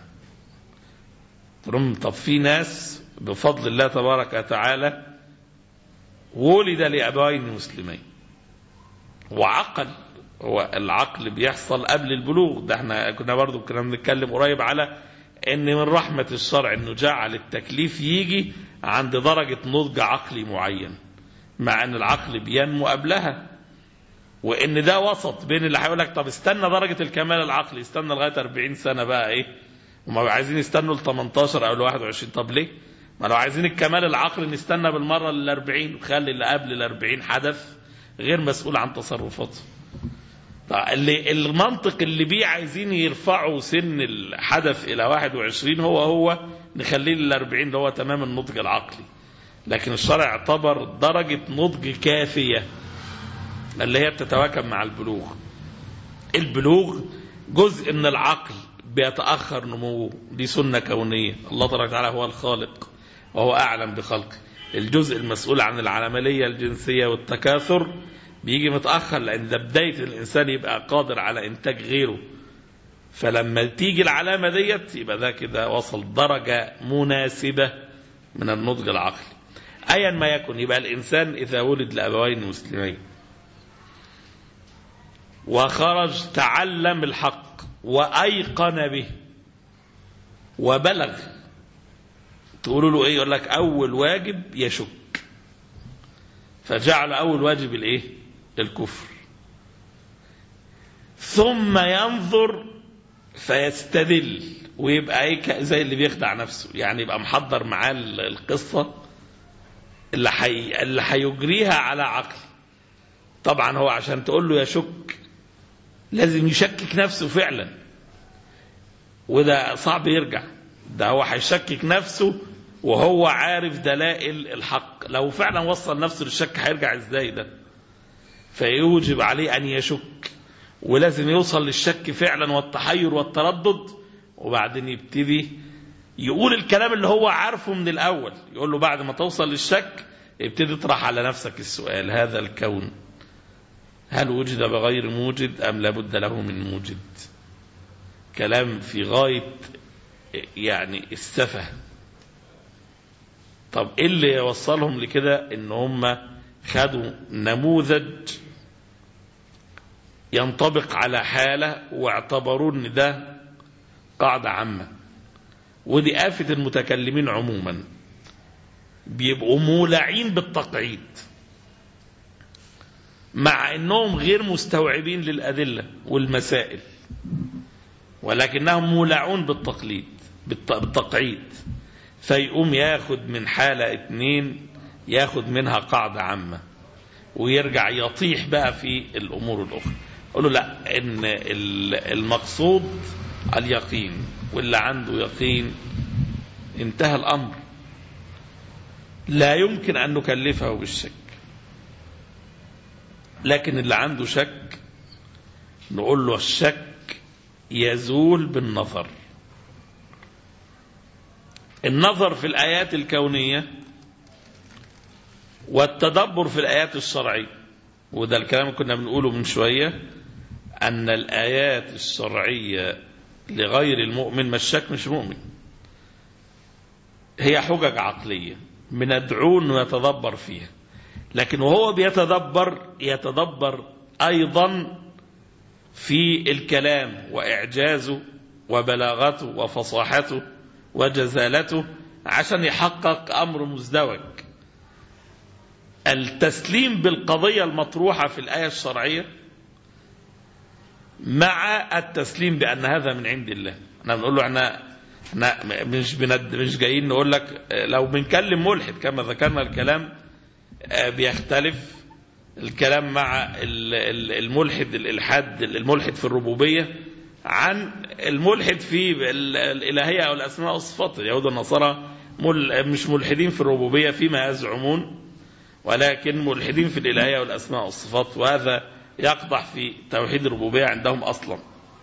طب في ناس بفضل الله تبارك وتعالى ولد لأبوين مسلمين وعقل، هو العقل بيحصل قبل البلوغ. ده احنا كنا برضو كنا بنتكلم قريب على ان من رحمة الشرع انه جعل التكليف يجي عند درجة نضج عقلي معين، مع ان العقل بينمو قبلها، وان ده وسط بين اللي هيقول لك طب استنى درجة الكمال العقلي، استنى لغاية أربعين سنة بقى ايه، وما عايزين يستنوا ل ثمانية عشر او ل واحد وعشرين. طب ليه؟ ما لو عايزين الكمال العقلي نستنى بالمرة لل أربعين وخلي اللي قبل ال أربعين حدث غير مسؤول عن تصرفاته. اللي المنطق اللي بيه عايزين يرفعوا سن الحدث إلى واحد وعشرين هو هو نخليه لل أربعين اللي هو تمام النضج العقلي. لكن الشرع اعتبر درجة نضج كافية اللي هي بتتواكب مع البلوغ. البلوغ جزء من العقل بيتأخر نموه، دي سنة كونية، الله تبارك وتعالى هو الخالق وهو أعلم بخلقه. الجزء المسؤول عن العملية الجنسية والتكاثر بيجي متأخر، لأن ده بداية الإنسان يبقى قادر على إنتاج غيره. فلما تيجي العلامة ديت يبقى ده كده وصل درجة مناسبة من النضج العقلي. أيا ما يكن، يبقى الإنسان إذا ولد لأبوين مسلمين وخرج تعلم الحق وأيقن به وبلغ، تقولوا له إيه؟ يقول لك أول واجب يشك، فجعل أول واجب الإيه؟ الكفر. ثم ينظر فيستدل ويبقى ايه زي اللي بيخدع نفسه، يعني يبقى محضر معاه القصة اللي حي... اللي هيجريها على عقل. طبعا هو عشان تقول له يشك لازم يشكك نفسه فعلا، وده صعب يرجع. ده هو هيشكك نفسه وهو عارف دلائل الحق. لو فعلا وصل نفسه للشك هيرجع ازاي ده؟ فيوجب عليه ان يشك، ولازم يوصل للشك فعلا والتحير والتردد، وبعدين يبتدي يقول الكلام اللي هو عارفه من الأول. يقول له بعد ما توصل للشك يبتدي تطرح على نفسك السؤال: هذا الكون هل وجد بغير موجد أم لابد له من موجد؟ كلام في غاية يعني السفه. طب إيه اللي يوصلهم لكده؟ إن هم خدوا نموذج ينطبق على حالة واعتبروا ان ده قاعدة عامة. ودي آفة المتكلمين عموما، بيبقوا مولعين بالتقعيد مع انهم غير مستوعبين للأدلة والمسائل، ولكنهم مولعون بالتقليد بالتقعيد. فيقوم ياخد من حالة اتنين ياخد منها قاعدة عامة ويرجع يطيح بقى في الأمور الأخرى. قال له لا، إن المقصود اليقين، واللي عنده يقين انتهى الأمر، لا يمكن أن نكلفه بالشك. لكن اللي عنده شك نقول له الشك يزول بالنظر. النظر في الآيات الكونية والتدبر في الآيات الشرعية. وده الكلام اللي كنا بنقوله من شوية، أن الآيات الشرعية لغير المؤمن، ما الشك مش مؤمن، هي حجج عقلية بندعوه أنه يتدبر فيها. لكن وهو بيتدبر يتدبر أيضا في الكلام وإعجازه وبلاغته وفصاحته وجزالته عشان يحقق أمر مزدوج. التسليم بالقضية المطروحة في الآية الشرعية مع التسليم بأن هذا من عند الله. احنا بنقول له احنا احنا مش بند مش جايين نقول لك لو بنكلم ملحد كما ذكرنا الكلام بيختلف الكلام مع الملحد الالحاد الملحد في الربوبية عن الملحد في الإلهية أو الأسماء والصفات. اليهود والنصارى مش ملحدين في الربوبية فيما يزعمون، ولكن ملحدين في الإلهية والأسماء والصفات، وهذا يقضح في توحيد الربوبية عندهم أصلا.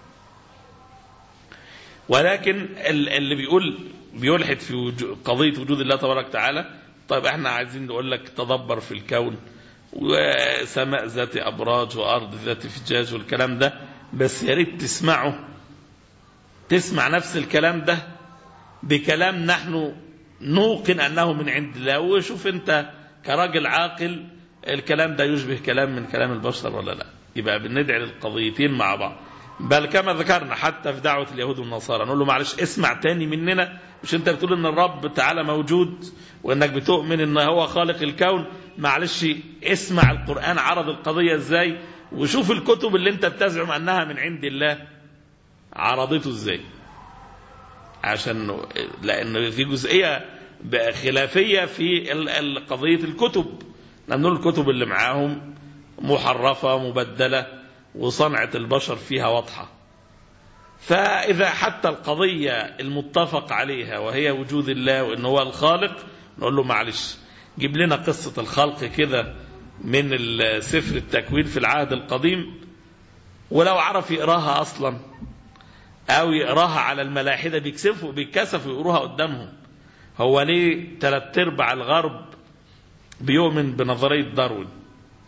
ولكن اللي بيقول بيلحد في قضية وجود الله تبارك وتعالى، طيب احنا عايزين نقول لك تدبر في الكون وسماء ذات أبراج وأرض ذات فجاج والكلام ده، بس يا ريت تسمعه تسمع نفس الكلام ده بكلام نحن نوقن أنه من عند الله، وشوف انت كراجل عاقل الكلام ده يشبه كلام من كلام البشر ولا لا. يبقى بندعي للقضيتين مع بعض. بل كما ذكرنا حتى في دعوة اليهود والنصارى نقول له معلش اسمع تاني مننا، مش انت بتقول ان الرب تعالى موجود وانك بتؤمن ان هو خالق الكون، معلش اسمع القرآن عرض القضية ازاي، وشوف الكتب اللي انت بتزعم انها من عند الله عرضته ازاي. عشان لان في جزئية خلافية في قضية الكتب، نقول الكتب اللي معاهم محرفة مبدلة وصنعة البشر فيها واضحة. فإذا حتى القضية المتفق عليها وهي وجود الله وإن هو الخالق، نقول له معلش جيب لنا قصة الخلق كده من سفر التكوين في العهد القديم، ولو عرف يقراها أصلا أو يقراها على الملاحدة بيكسفوا بيكسفوا يقروها قدامهم. هو ليه ثلاث ارباع الغرب بيؤمن بنظرية داروين؟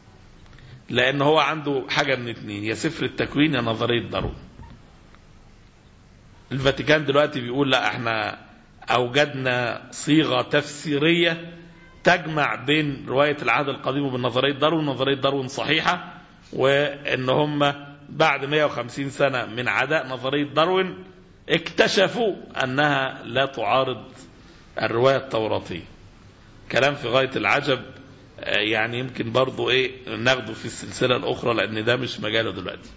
لأن هو عنده حاجة من اتنين، يا سفر التكوين يا نظرية داروين. الفاتيكان دلوقتي بيقول لا احنا اوجدنا صيغة تفسيرية تجمع بين رواية العهد القديم وبين نظرية داروين. نظرية داروين صحيحة، وان هم بعد مئة وخمسين سنة من عداء نظرية داروين اكتشفوا انها لا تعارض الرواية التوراتية. كلام في غاية العجب، يعني يمكن برضو ايه ناخده في السلسلة الاخرى لان ده مش مجاله دلوقتي.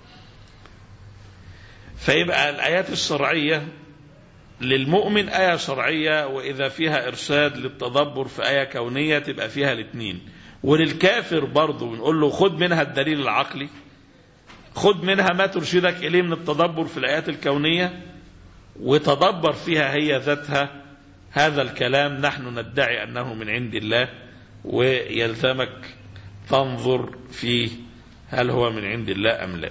فيبقى الايات الشرعية للمؤمن آية شرعية، وإذا فيها إرشاد للتدبر في آية كونية تبقى فيها الاثنين. وللكافر برضو بنقول له خد منها الدليل العقلي، خد منها ما ترشدك إليه من التدبر في الآيات الكونية، وتدبر فيها هي ذاتها. هذا الكلام نحن ندعي أنه من عند الله، ويلزمك تنظر فيه هل هو من عند الله أم لا.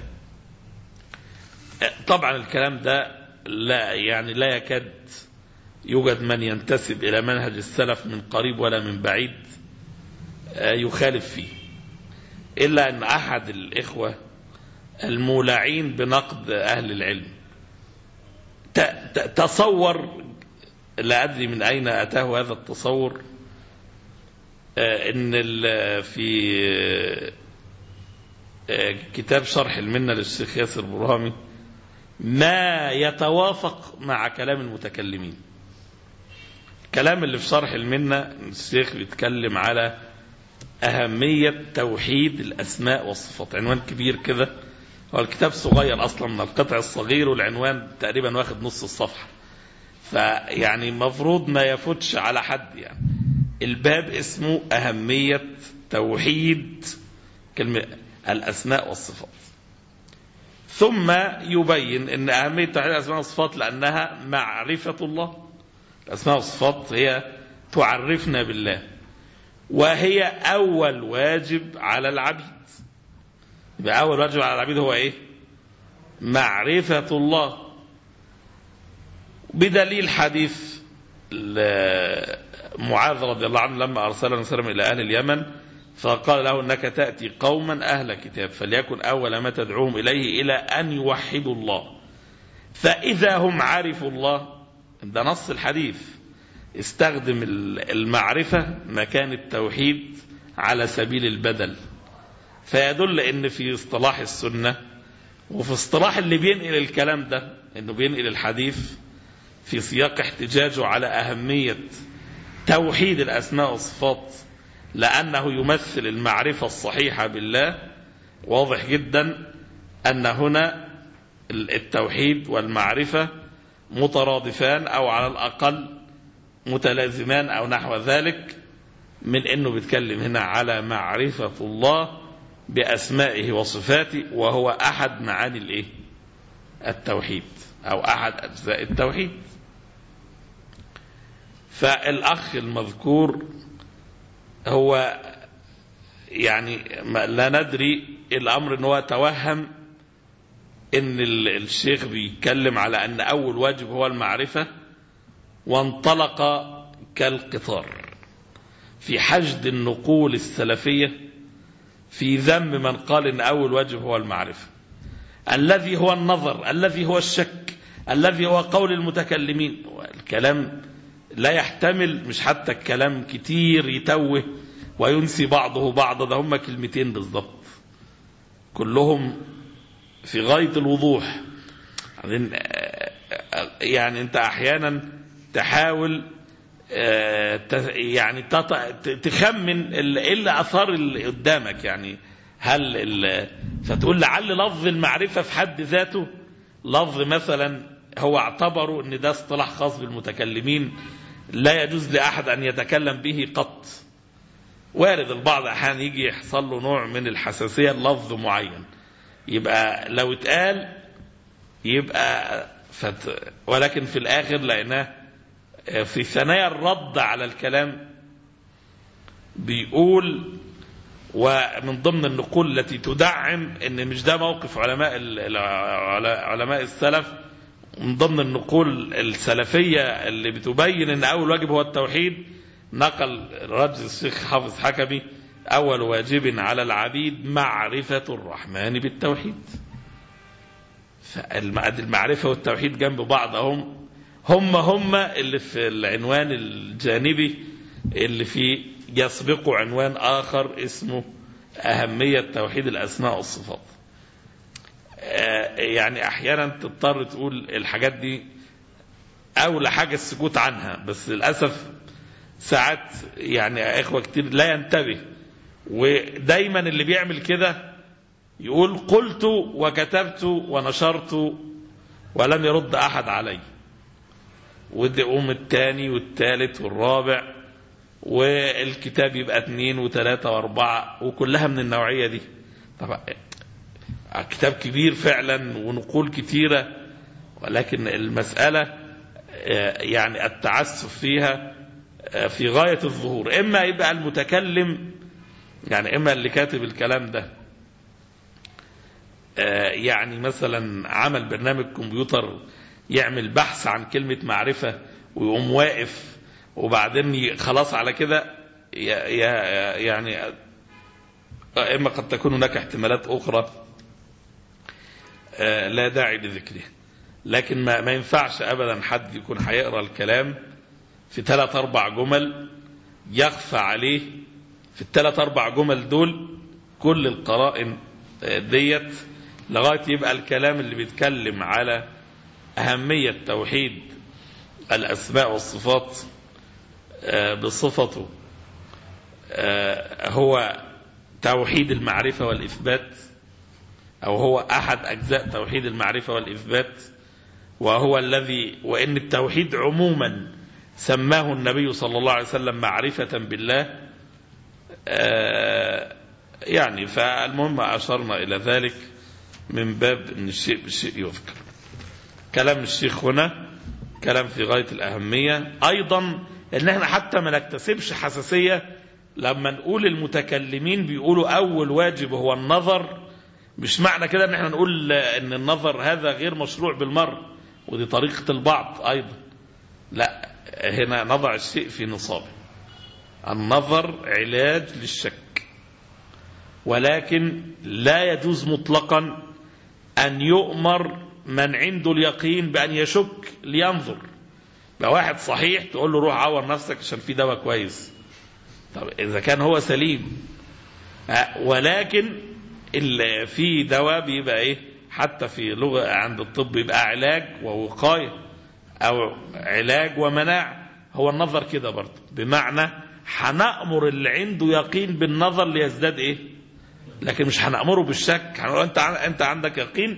طبعا الكلام ده لا يعني لا يكاد يوجد من ينتسب إلى منهج السلف من قريب ولا من بعيد يخالف فيه، إلا أن أحد الإخوة المولعين بنقد أهل العلم تصور، لا أدري من أين أتاه هذا التصور، إن في كتاب شرح المنة للشيخ ياسر برهامي ما يتوافق مع كلام المتكلمين. الكلام اللي في شرح المنة الشيخ بيتكلم على أهمية توحيد الأسماء والصفات، عنوان كبير كده، هو الكتاب صغير أصلا من القطع الصغير والعنوان تقريبا واخد نص الصفحة، فيعني مفروض ما يفوتش على حد. يعني الباب اسمه أهمية توحيد كلمة الأسماء والصفات، ثم يبين أن أهمية توحيد الأسماء والصفات لأنها معرفة الله. الأسماء والصفات هي تعرفنا بالله، وهي أول واجب على العبيد. يبقى أول واجب على العبيد هو إيه؟ معرفة الله، بدليل حديث معاذ رضي الله عنه لما أرسله وسلم إلى أهل اليمن فقال له أنك تأتي قوما أهل كتاب فليكن أول ما تدعوهم إليه إلى أن يوحدوا الله، فإذا هم عرفوا الله، ده نص الحديث، استخدم المعرفة مكان التوحيد على سبيل البدل. فيدل أن في اصطلاح السنة وفي اصطلاح اللي بينقل الكلام ده أنه بينقل الحديث في سياق احتجاجه على أهمية توحيد الأسماء والصفات لأنه يمثل المعرفة الصحيحة بالله. واضح جدا أن هنا التوحيد والمعرفة مترادفان أو على الأقل متلازمان أو نحو ذلك، من أنه بيتكلم هنا على معرفة الله بأسمائه وصفاته، وهو أحد معاني الإيه؟ التوحيد أو أحد أجزاء التوحيد. فالأخ المذكور هو يعني لا ندري الأمر أنه توهم أن الشيخ بيتكلم على أن أول واجب هو المعرفة، وانطلق كالقطار في حشد النقول السلفية في ذم من قال أن أول واجب هو المعرفة، الذي هو النظر، الذي هو الشك، الذي هو قول المتكلمين. الكلام لا يحتمل، مش حتى الكلام كتير يتوه وينسي بعضه بعضا، ده هم كلمتين بالضبط كلهم في غاية الوضوح. يعني انت احيانا تحاول يعني تخمن ايه اللي اثار اللي قدامك، يعني هل فتقول لعل لفظ المعرفة في حد ذاته لفظ مثلا هو اعتبروا ان ده اصطلاح خاص بالمتكلمين لا يجوز لأحد أن يتكلم به قط. وارد البعض أحيانا يجي يحصل له نوع من الحساسية للفظ معين، يبقى لو اتقال يبقى فت... ولكن في الآخر لقيناه في ثنايا الرد على الكلام بيقول، ومن ضمن النقول التي تدعم ان مش ده موقف علماء علماء السلف، من ضمن النقول السلفية اللي بتبين ان اول واجب هو التوحيد، نقل رجل الشيخ حافظ حكمي اول واجب على العبيد معرفة الرحمن بالتوحيد. فالمعرفة والتوحيد جنب بعض هم هم هم اللي في العنوان الجانبي اللي فيه يسبقوا عنوان آخر اسمه أهمية توحيد الأسماء والصفات. يعني أحيانا تضطر تقول الحاجات دي أولى حاجة السكوت عنها، بس للأسف ساعات يعني إخوة كتير لا ينتبه، ودايما اللي بيعمل كده يقول قلت وكتبت ونشرت ولم يرد أحد علي، ودقوم الثاني والثالث والرابع، والكتاب يبقى اثنين وثلاثة واربعة، وكلها من النوعية دي. طبعا كتاب كبير فعلا ونقول كتيرة، ولكن المسألة يعني التعسف فيها في غاية الظهور. إما يبقى المتكلم يعني إما اللي كاتب الكلام ده يعني مثلا عمل برنامج كمبيوتر يعمل بحث عن كلمة معرفة ويقوم واقف وبعدين خلاص على كده، يعني إما قد تكون هناك احتمالات أخرى لا داعي لذكرها. لكن ما, ما ينفعش أبدا حد يكون هيقرأ الكلام في ثلاث أربع جمل يخفى عليه في الثلاث أربع جمل دول كل القرائن ديت، لغاية يبقى الكلام اللي بيتكلم على أهمية توحيد الأسماء والصفات بصفته هو توحيد المعرفة والإثبات، أو هو أحد أجزاء توحيد المعرفة والإثبات، وهو الذي وإن التوحيد عموما سماه النبي صلى الله عليه وسلم معرفة بالله. يعني فالمهم أشرنا إلى ذلك من باب أن الشيء بالشيء يذكر. كلام الشيخ هنا كلام في غاية الأهمية أيضا، أن احنا حتى ما نكتسبش حساسية لما نقول المتكلمين بيقولوا أول واجب هو النظر. مش معنى كده ان احنا نقول ان النظر هذا غير مشروع بالمرة، ودي طريقة البعض أيضا. لا، هنا نضع الشيء في نصابه. النظر علاج للشك، ولكن لا يجوز مطلقا أن يؤمر من عنده اليقين بأن يشك لينظر. بقى واحد صحيح تقول له روح عور نفسك عشان في دواء كويس، طب إذا كان هو سليم. ولكن اللي في دواء بيبقى إيه، حتى في لغة عند الطب يبقى علاج ووقاية أو علاج ومناع. هو النظر كده برضه، بمعنى هنأمر اللي عنده يقين بالنظر ليزداد إيه، لكن مش هنأمره بالشك. هنقول أنت أنت عندك يقين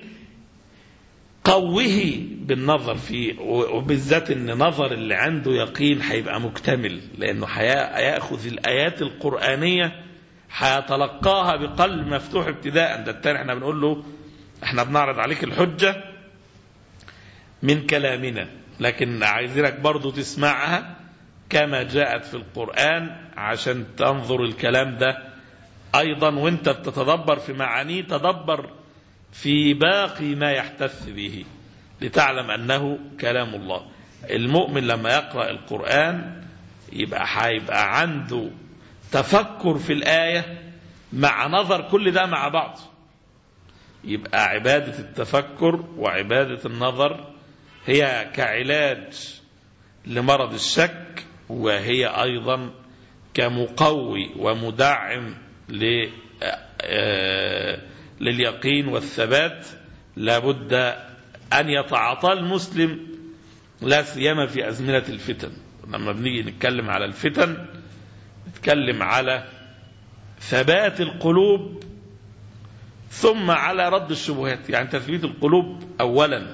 قوه بالنظر فيه، وبالذات ان نظر اللي عنده يقين هيبقى مكتمل، لانه هياخذ الايات القرانيه هيتلقاها بقلب مفتوح ابتداء. ده التاني احنا بنقول له احنا بنعرض عليك الحجه من كلامنا، لكن عايزينك برضو تسمعها كما جاءت في القران عشان تنظر الكلام ده ايضا وانت بتتدبر في معانيه. تدبر في باقي ما يحتف به لتعلم أنه كلام الله. المؤمن لما يقرأ القرآن يبقى هيبقى عنده تفكر في الآية مع نظر، كل ده مع بعض. يبقى عبادة التفكر وعبادة النظر هي كعلاج لمرض الشك، وهي أيضا كمقوي ومدعم ل لليقين والثبات. لابد أن يتعاطى المسلم لا سيما في أزمنة الفتن. لما بنيجي نتكلم على الفتن نتكلم على ثبات القلوب ثم على رد الشبهات. يعني تثبيت القلوب أولا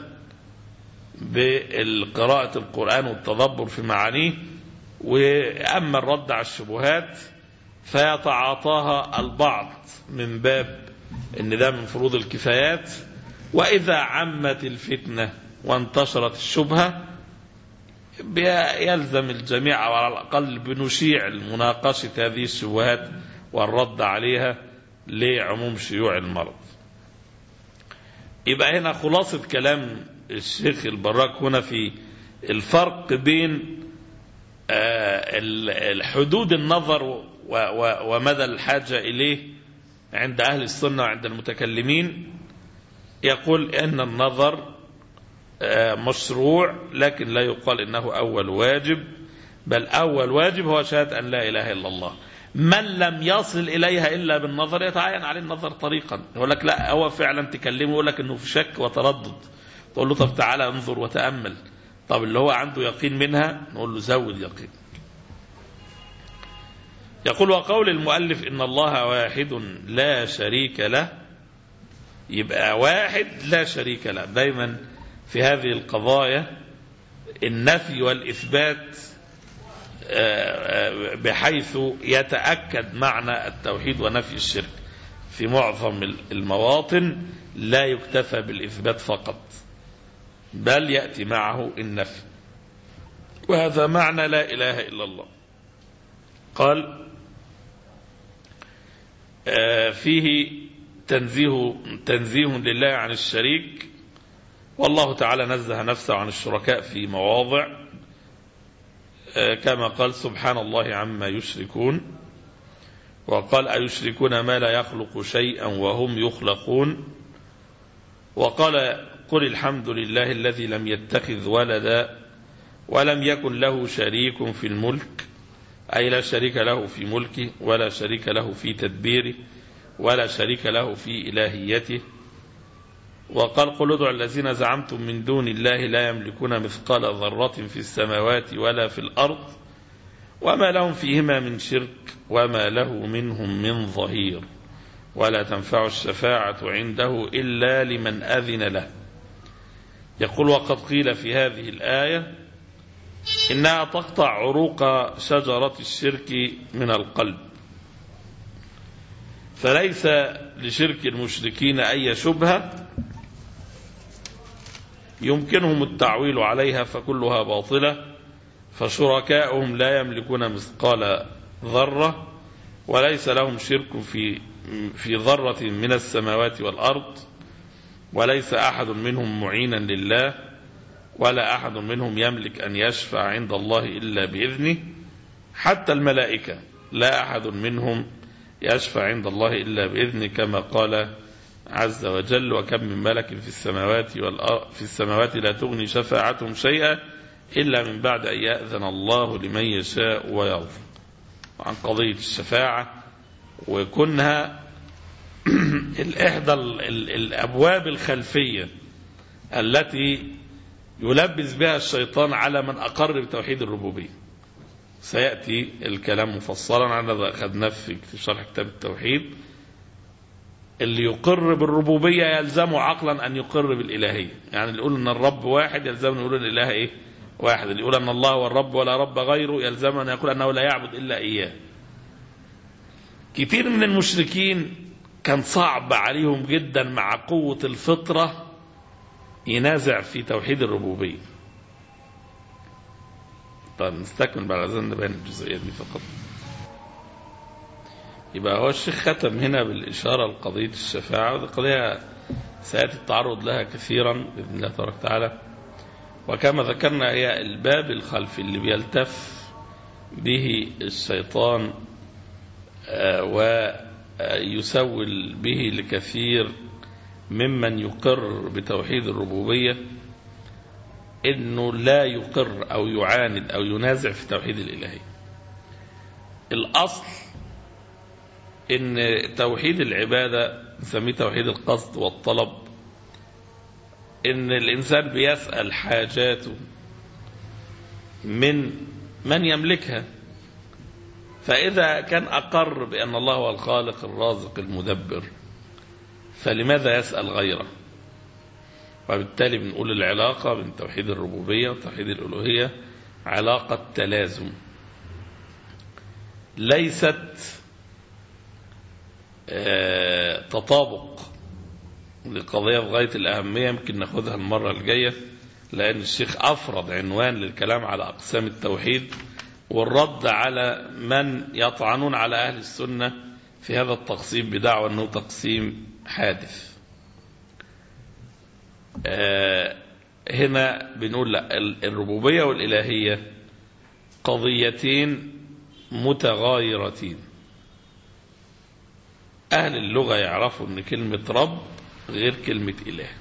بالقراءة القرآن والتدبر في معانيه، وأما الرد على الشبهات فيتعاطاها البعض من باب ان ده من فروض الكفايات. واذا عمت الفتنه وانتشرت الشبهه يلزم الجميع، او على الاقل بنشيع مناقشه هذه الشبهات والرد عليها لعموم شيوع المرض. يبقى هنا خلاصه كلام الشيخ البراك هنا في الفرق بين الحدود النظر ومدى الحاجه اليه عند أهل السنة وعند المتكلمين، يقول إن النظر مشروع، لكن لا يقال إنه أول واجب، بل أول واجب هو شهادة أن لا إله إلا الله. من لم يصل إليها إلا بالنظر يتعين عليه النظر طريقا. يقول لك لا، هو فعلا تكلمه يقول لك إنه في شك وتردد، تقول له طب تعالى انظر وتأمل. طب اللي هو عنده يقين منها نقول له زود يقين. يقول وقول المؤلف إن الله واحد لا شريك له، يبقى واحد لا شريك له. دايما في هذه القضايا النفي والإثبات بحيث يتأكد معنى التوحيد ونفي الشرك. في معظم المواطن لا يكتفى بالإثبات فقط، بل يأتي معه النفي، وهذا معنى لا إله إلا الله. قال فيه تنزيه تنزيه لله عن الشريك، والله تعالى نزه نفسه عن الشركاء في مواضع، كما قال سبحان الله عما يشركون، وقال أيشركون ما لا يخلق شيئا وهم يخلقون، وقال قل الحمد لله الذي لم يتخذ ولدا ولم يكن له شريك في الملك، أي لا شريك له في ملكه ولا شريك له في تدبيره ولا شريك له في إلهيته. وقال قل ادعوا الذين زعمتم من دون الله لا يملكون مثقال ذرة في السماوات ولا في الأرض وما لهم فيهما من شرك وما له منهم من ظهير ولا تنفع الشفاعة عنده إلا لمن أذن له. يقول وقد قيل في هذه الآية إنها تقطع عروق شجرة الشرك من القلب، فليس لشرك المشركين أي شبهة يمكنهم التعويل عليها، فكلها باطلة، فشركاؤهم لا يملكون مثقال ذرة وليس لهم شرك في في ذرة من السماوات والأرض، وليس أحد منهم معينا لله، ولا أحد منهم يملك أن يشفع عند الله إلا بإذنه، حتى الملائكة لا أحد منهم يشفع عند الله إلا بإذنه، كما قال عز وجل وكم من ملك في السماوات والأرض في السماوات لا تغني شفاعتهم شيئا إلا من بعد أن يأذن الله لمن يشاء ويرضى. عن قضية الشفاعة وكونها الإحدى الأبواب الخلفية التي يلبس بها الشيطان على من أقر بتوحيد الربوبية. سيأتي الكلام مفصلا عن هذا، أخذناه في شرح كتاب التوحيد. اللي يقر بالربوبية يلزمه عقلا أن يقر بالإلهية، يعني اللي يقول أن الرب واحد يلزم أن يقول الإله إيه؟ واحد. اللي يقول أن الله هو الرب ولا رب غيره يلزم أن يقول أنه لا يعبد إلا إياه. كثير من المشركين كان صعب عليهم جدا مع قوة الفطرة ينازع في توحيد الربوبية. طيب نستكمل بعد ذلك نبين الجزئية دي فقط. يبقى هو الشيخ ختم هنا بالإشارة لقضية الشفاعة، وهذه قضية سيأتي التعرض لها كثيرا بإذن الله تبارك وتعالى. وكما ذكرنا هي الباب الخلفي اللي بيلتف به الشيطان ويسول به لكثير ممن يقر بتوحيد الربوبية إنه لا يقر أو يعاند أو ينازع في توحيد الإلهية. الأصل إن توحيد العبادة نسميه توحيد القصد والطلب، إن الإنسان بيسأل حاجاته من من يملكها، فإذا كان أقر بأن الله هو الخالق الرازق المدبر فلماذا يسأل غيره؟ وبالتالي بنقول العلاقة بين توحيد الربوبية وتوحيد الألوهية علاقة تلازم، ليست آه تطابق. لقضية بغاية الأهمية يمكن ناخدها المرة الجاية، لأن الشيخ أفرض عنوان للكلام على أقسام التوحيد والرد على من يطعنون على أهل السنة في هذا التقسيم بدعوى أنه تقسيم حادث. آه هنا بنقول لا، الربوبية والإلهية قضيتين متغايرتين. أهل اللغة يعرفوا أن كلمة رب غير كلمة إله.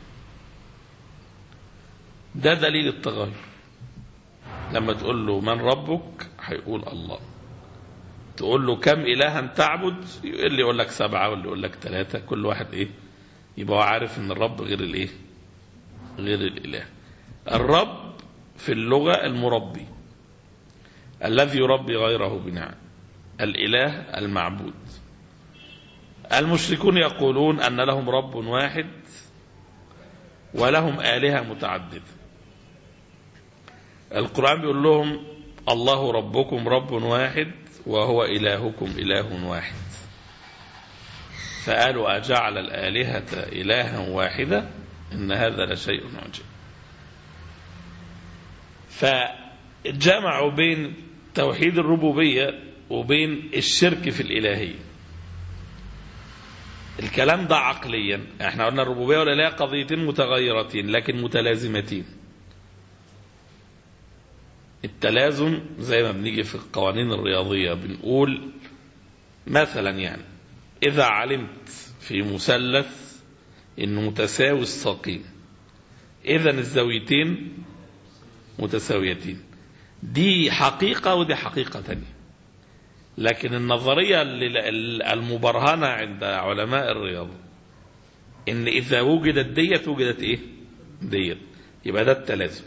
ده دليل التغير. لما تقول له من ربك هيقول الله. تقول له كم إلها تعبد، اللي يقول لك سبعة واللي يقول لك ثلاثة، كل واحد إيه يبقى عارف إن الرب غير الإيه غير الإله. الرب في اللغة المربي الذي يربي غيره بنعم، الإله المعبود. المشركون يقولون أن لهم رب واحد ولهم آلهة متعددة. القرآن بيقول لهم الله ربكم رب واحد وهو إلهكم إله واحد. فقالوا أجعل الآلهة إلها واحدة إن هذا لشيء عجيب. فجمعوا بين توحيد الربوبية وبين الشرك في الإلهية. الكلام ده عقليا، احنا قلنا الربوبية والإلهية قضيتين متغيرتين لكن متلازمتين. التلازم زي ما بنيجي في القوانين الرياضية بنقول مثلا يعني إذا علمت في مثلث إنه متساوي الساقين إذن الزاويتين متساويتين. دي حقيقة ودي حقيقة تانية. لكن النظرية المبرهنة عند علماء الرياضة إن إذا وجدت ديت وجدت إيه ديت، يبقى ده التلازم.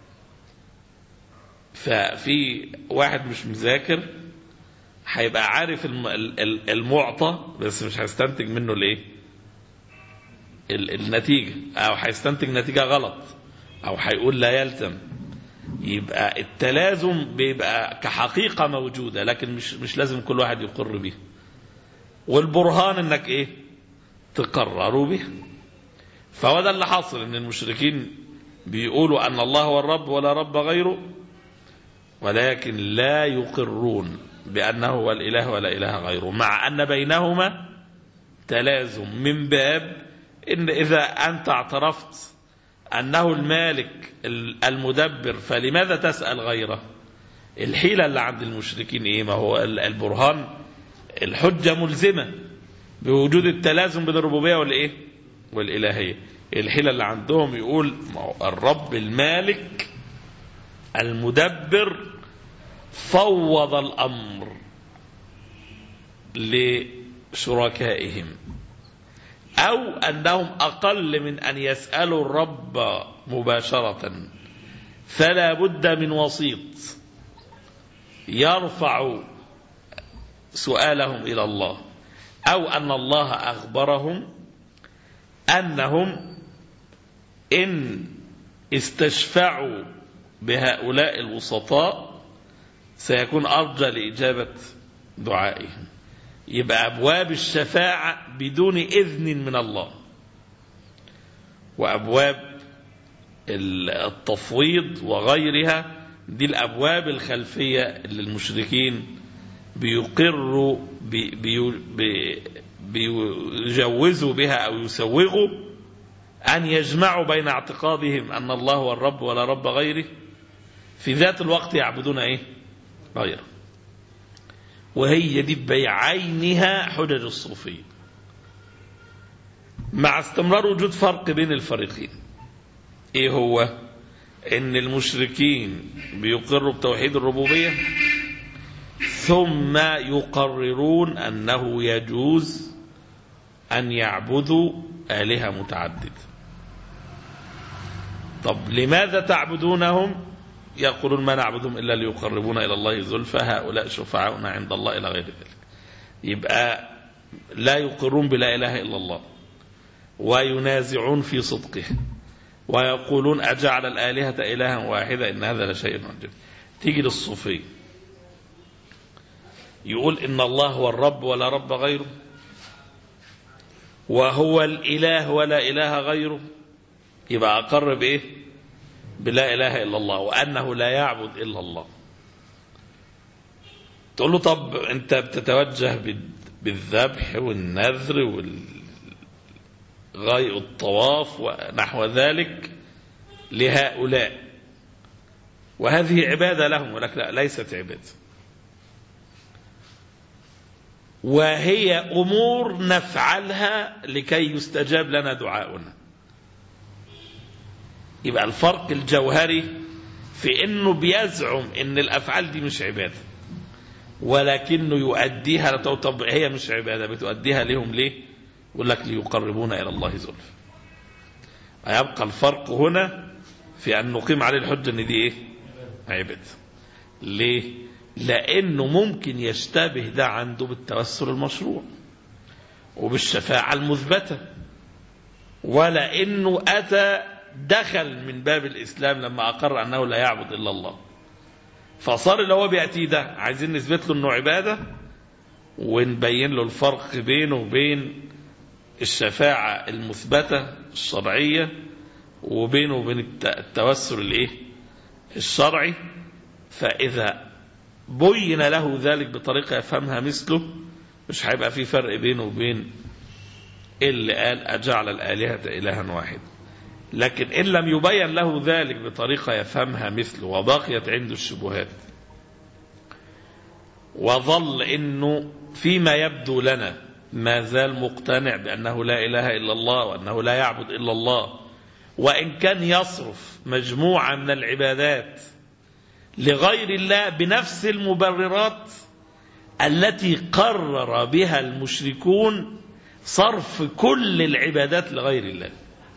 ففي واحد مش مذاكر هيبقى عارف المعطى بس مش هيستنتج منه الايه النتيجة، او هيستنتج نتيجة غلط، او هيقول لا يلزم. يبقى التلازم بيبقى كحقيقة موجودة لكن مش مش لازم كل واحد يقر بيها. والبرهان انك ايه تقرروا بها. فهو ده اللي حاصل، ان المشركين بيقولوا ان الله هو الرب ولا رب غيره، ولكن لا يقرون بأنه هو الإله ولا إله غيره، مع أن بينهما تلازم من باب إن إذا أنت اعترفت أنه المالك المدبر فلماذا تسأل غيره؟ الحيلة اللي عند المشركين إيه؟ ما هو البرهان الحجة ملزمة بوجود التلازم بين الربوبية والإيه والإلهية. الحيلة اللي عندهم يقول الرب المالك المدبر فوض الأمر لشركائهم، أو أنهم أقل من أن يسألوا الرب مباشرة، فلا بد من وسيط يرفع سؤالهم إلى الله، أو أن الله أخبرهم أنهم إن استشفعوا بهؤلاء الوسطاء سيكون أرجى لإجابة دعائهم. يبقى أبواب الشفاعة بدون إذن من الله، وأبواب التفويض وغيرها دي الأبواب الخلفية اللي المشركين بيقروا بي بي بيجوزوا بها أو يسوغوا أن يجمعوا بين اعتقادهم أن الله هو الرب ولا رب غيره، في ذات الوقت يعبدون إيه غيره. وهي دي بعينها حجج الصوفية، مع استمرار وجود فرق بين الفريقين. ايه هو؟ ان المشركين بيقروا بتوحيد الربوبية ثم يقررون انه يجوز ان يعبدوا آلهة متعددة. طب لماذا تعبدونهم؟ يقولون ما نعبدهم إلا ليقربونا إلى الله زلفى هؤلاء شفعاؤنا عند الله إلى غير ذلك. يبقى لا يقرون بلا إله إلا الله، وينازعون في صدقه، ويقولون أجعل الآلهة إلها واحدة إن هذا لشيء عجيب. تيجي للصوفي يقول إن الله هو الرب ولا رب غيره، وهو الإله ولا إله غيره، يبقى أقر بإيه؟ بلا إله إلا الله، وأنه لا يعبد إلا الله. تقول له طب أنت بتتوجه بالذبح والنذر والغاية الطواف ونحو ذلك لهؤلاء، وهذه عبادة لهم، ولكن لا، ليست عبادة. وهي أمور نفعلها لكي يستجاب لنا دعاؤنا. يبقى الفرق الجوهري في انه بيزعم ان الافعال دي مش عباده، ولكنه يؤديها. طب هي مش عباده، بتؤديها لهم ليه؟ يقول لك ليقربونا الى الله زلفى. هيبقى الفرق هنا في ان نقيم عليه الحجه ان دي ايه؟ عباده. ليه؟ لانه ممكن يشتبه ده عنده بالتوسل المشروع وبالشفاعه المثبته، ولا انه اتى دخل من باب الإسلام لما أقر أنه لا يعبد إلا الله، فصار اللي هو بيأتي ده عايزين نثبت له أنه عبادة ونبين له الفرق بينه وبين الشفاعة المثبتة الشرعية وبينه وبين التوسل الإيه؟ الشرعي. فإذا بين له ذلك بطريقة يفهمها مثله مش هيبقى في فرق بينه وبين اللي قال أجعل الآلهة إلها واحد. لكن إن لم يبين له ذلك بطريقة يفهمها مثله وبقيت عنده الشبهات وظل إنه فيما يبدو لنا ما زال مقتنع بأنه لا إله إلا الله وأنه لا يعبد إلا الله، وإن كان يصرف مجموعة من العبادات لغير الله بنفس المبررات التي قرر بها المشركون صرف كل العبادات لغير الله.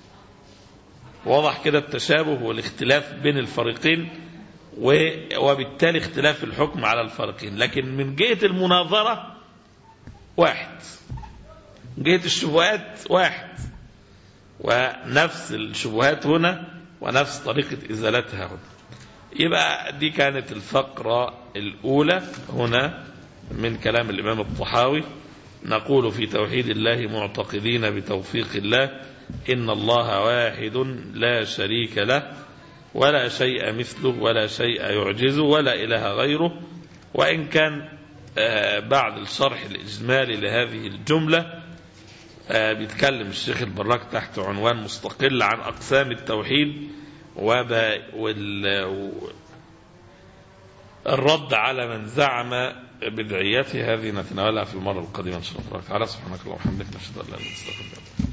واضح كده التشابه والاختلاف بين الفريقين، وبالتالي اختلاف الحكم على الفريقين. لكن من جهة المناظرة واحد، من جهة الشبهات واحد، ونفس الشبهات هنا ونفس طريقة إزالتها هنا. يبقى دي كانت الفقرة الأولى هنا من كلام الإمام الطحاوي. نقول في توحيد الله معتقدين بتوفيق الله إن الله واحد لا شريك له ولا شيء مثله ولا شيء يعجزه ولا إله غيره. وإن كان بعد الشرح الإجمالي لهذه الجملة بيتكلم الشيخ البراك تحت عنوان مستقل عن أقسام التوحيد والرد على من زعم بدعيته. هذه نتناولها في المرة القادمة إن شاء الله تعالى. سبحانك اللهم وبحمدك نشهد أن لا إله إلا أنت.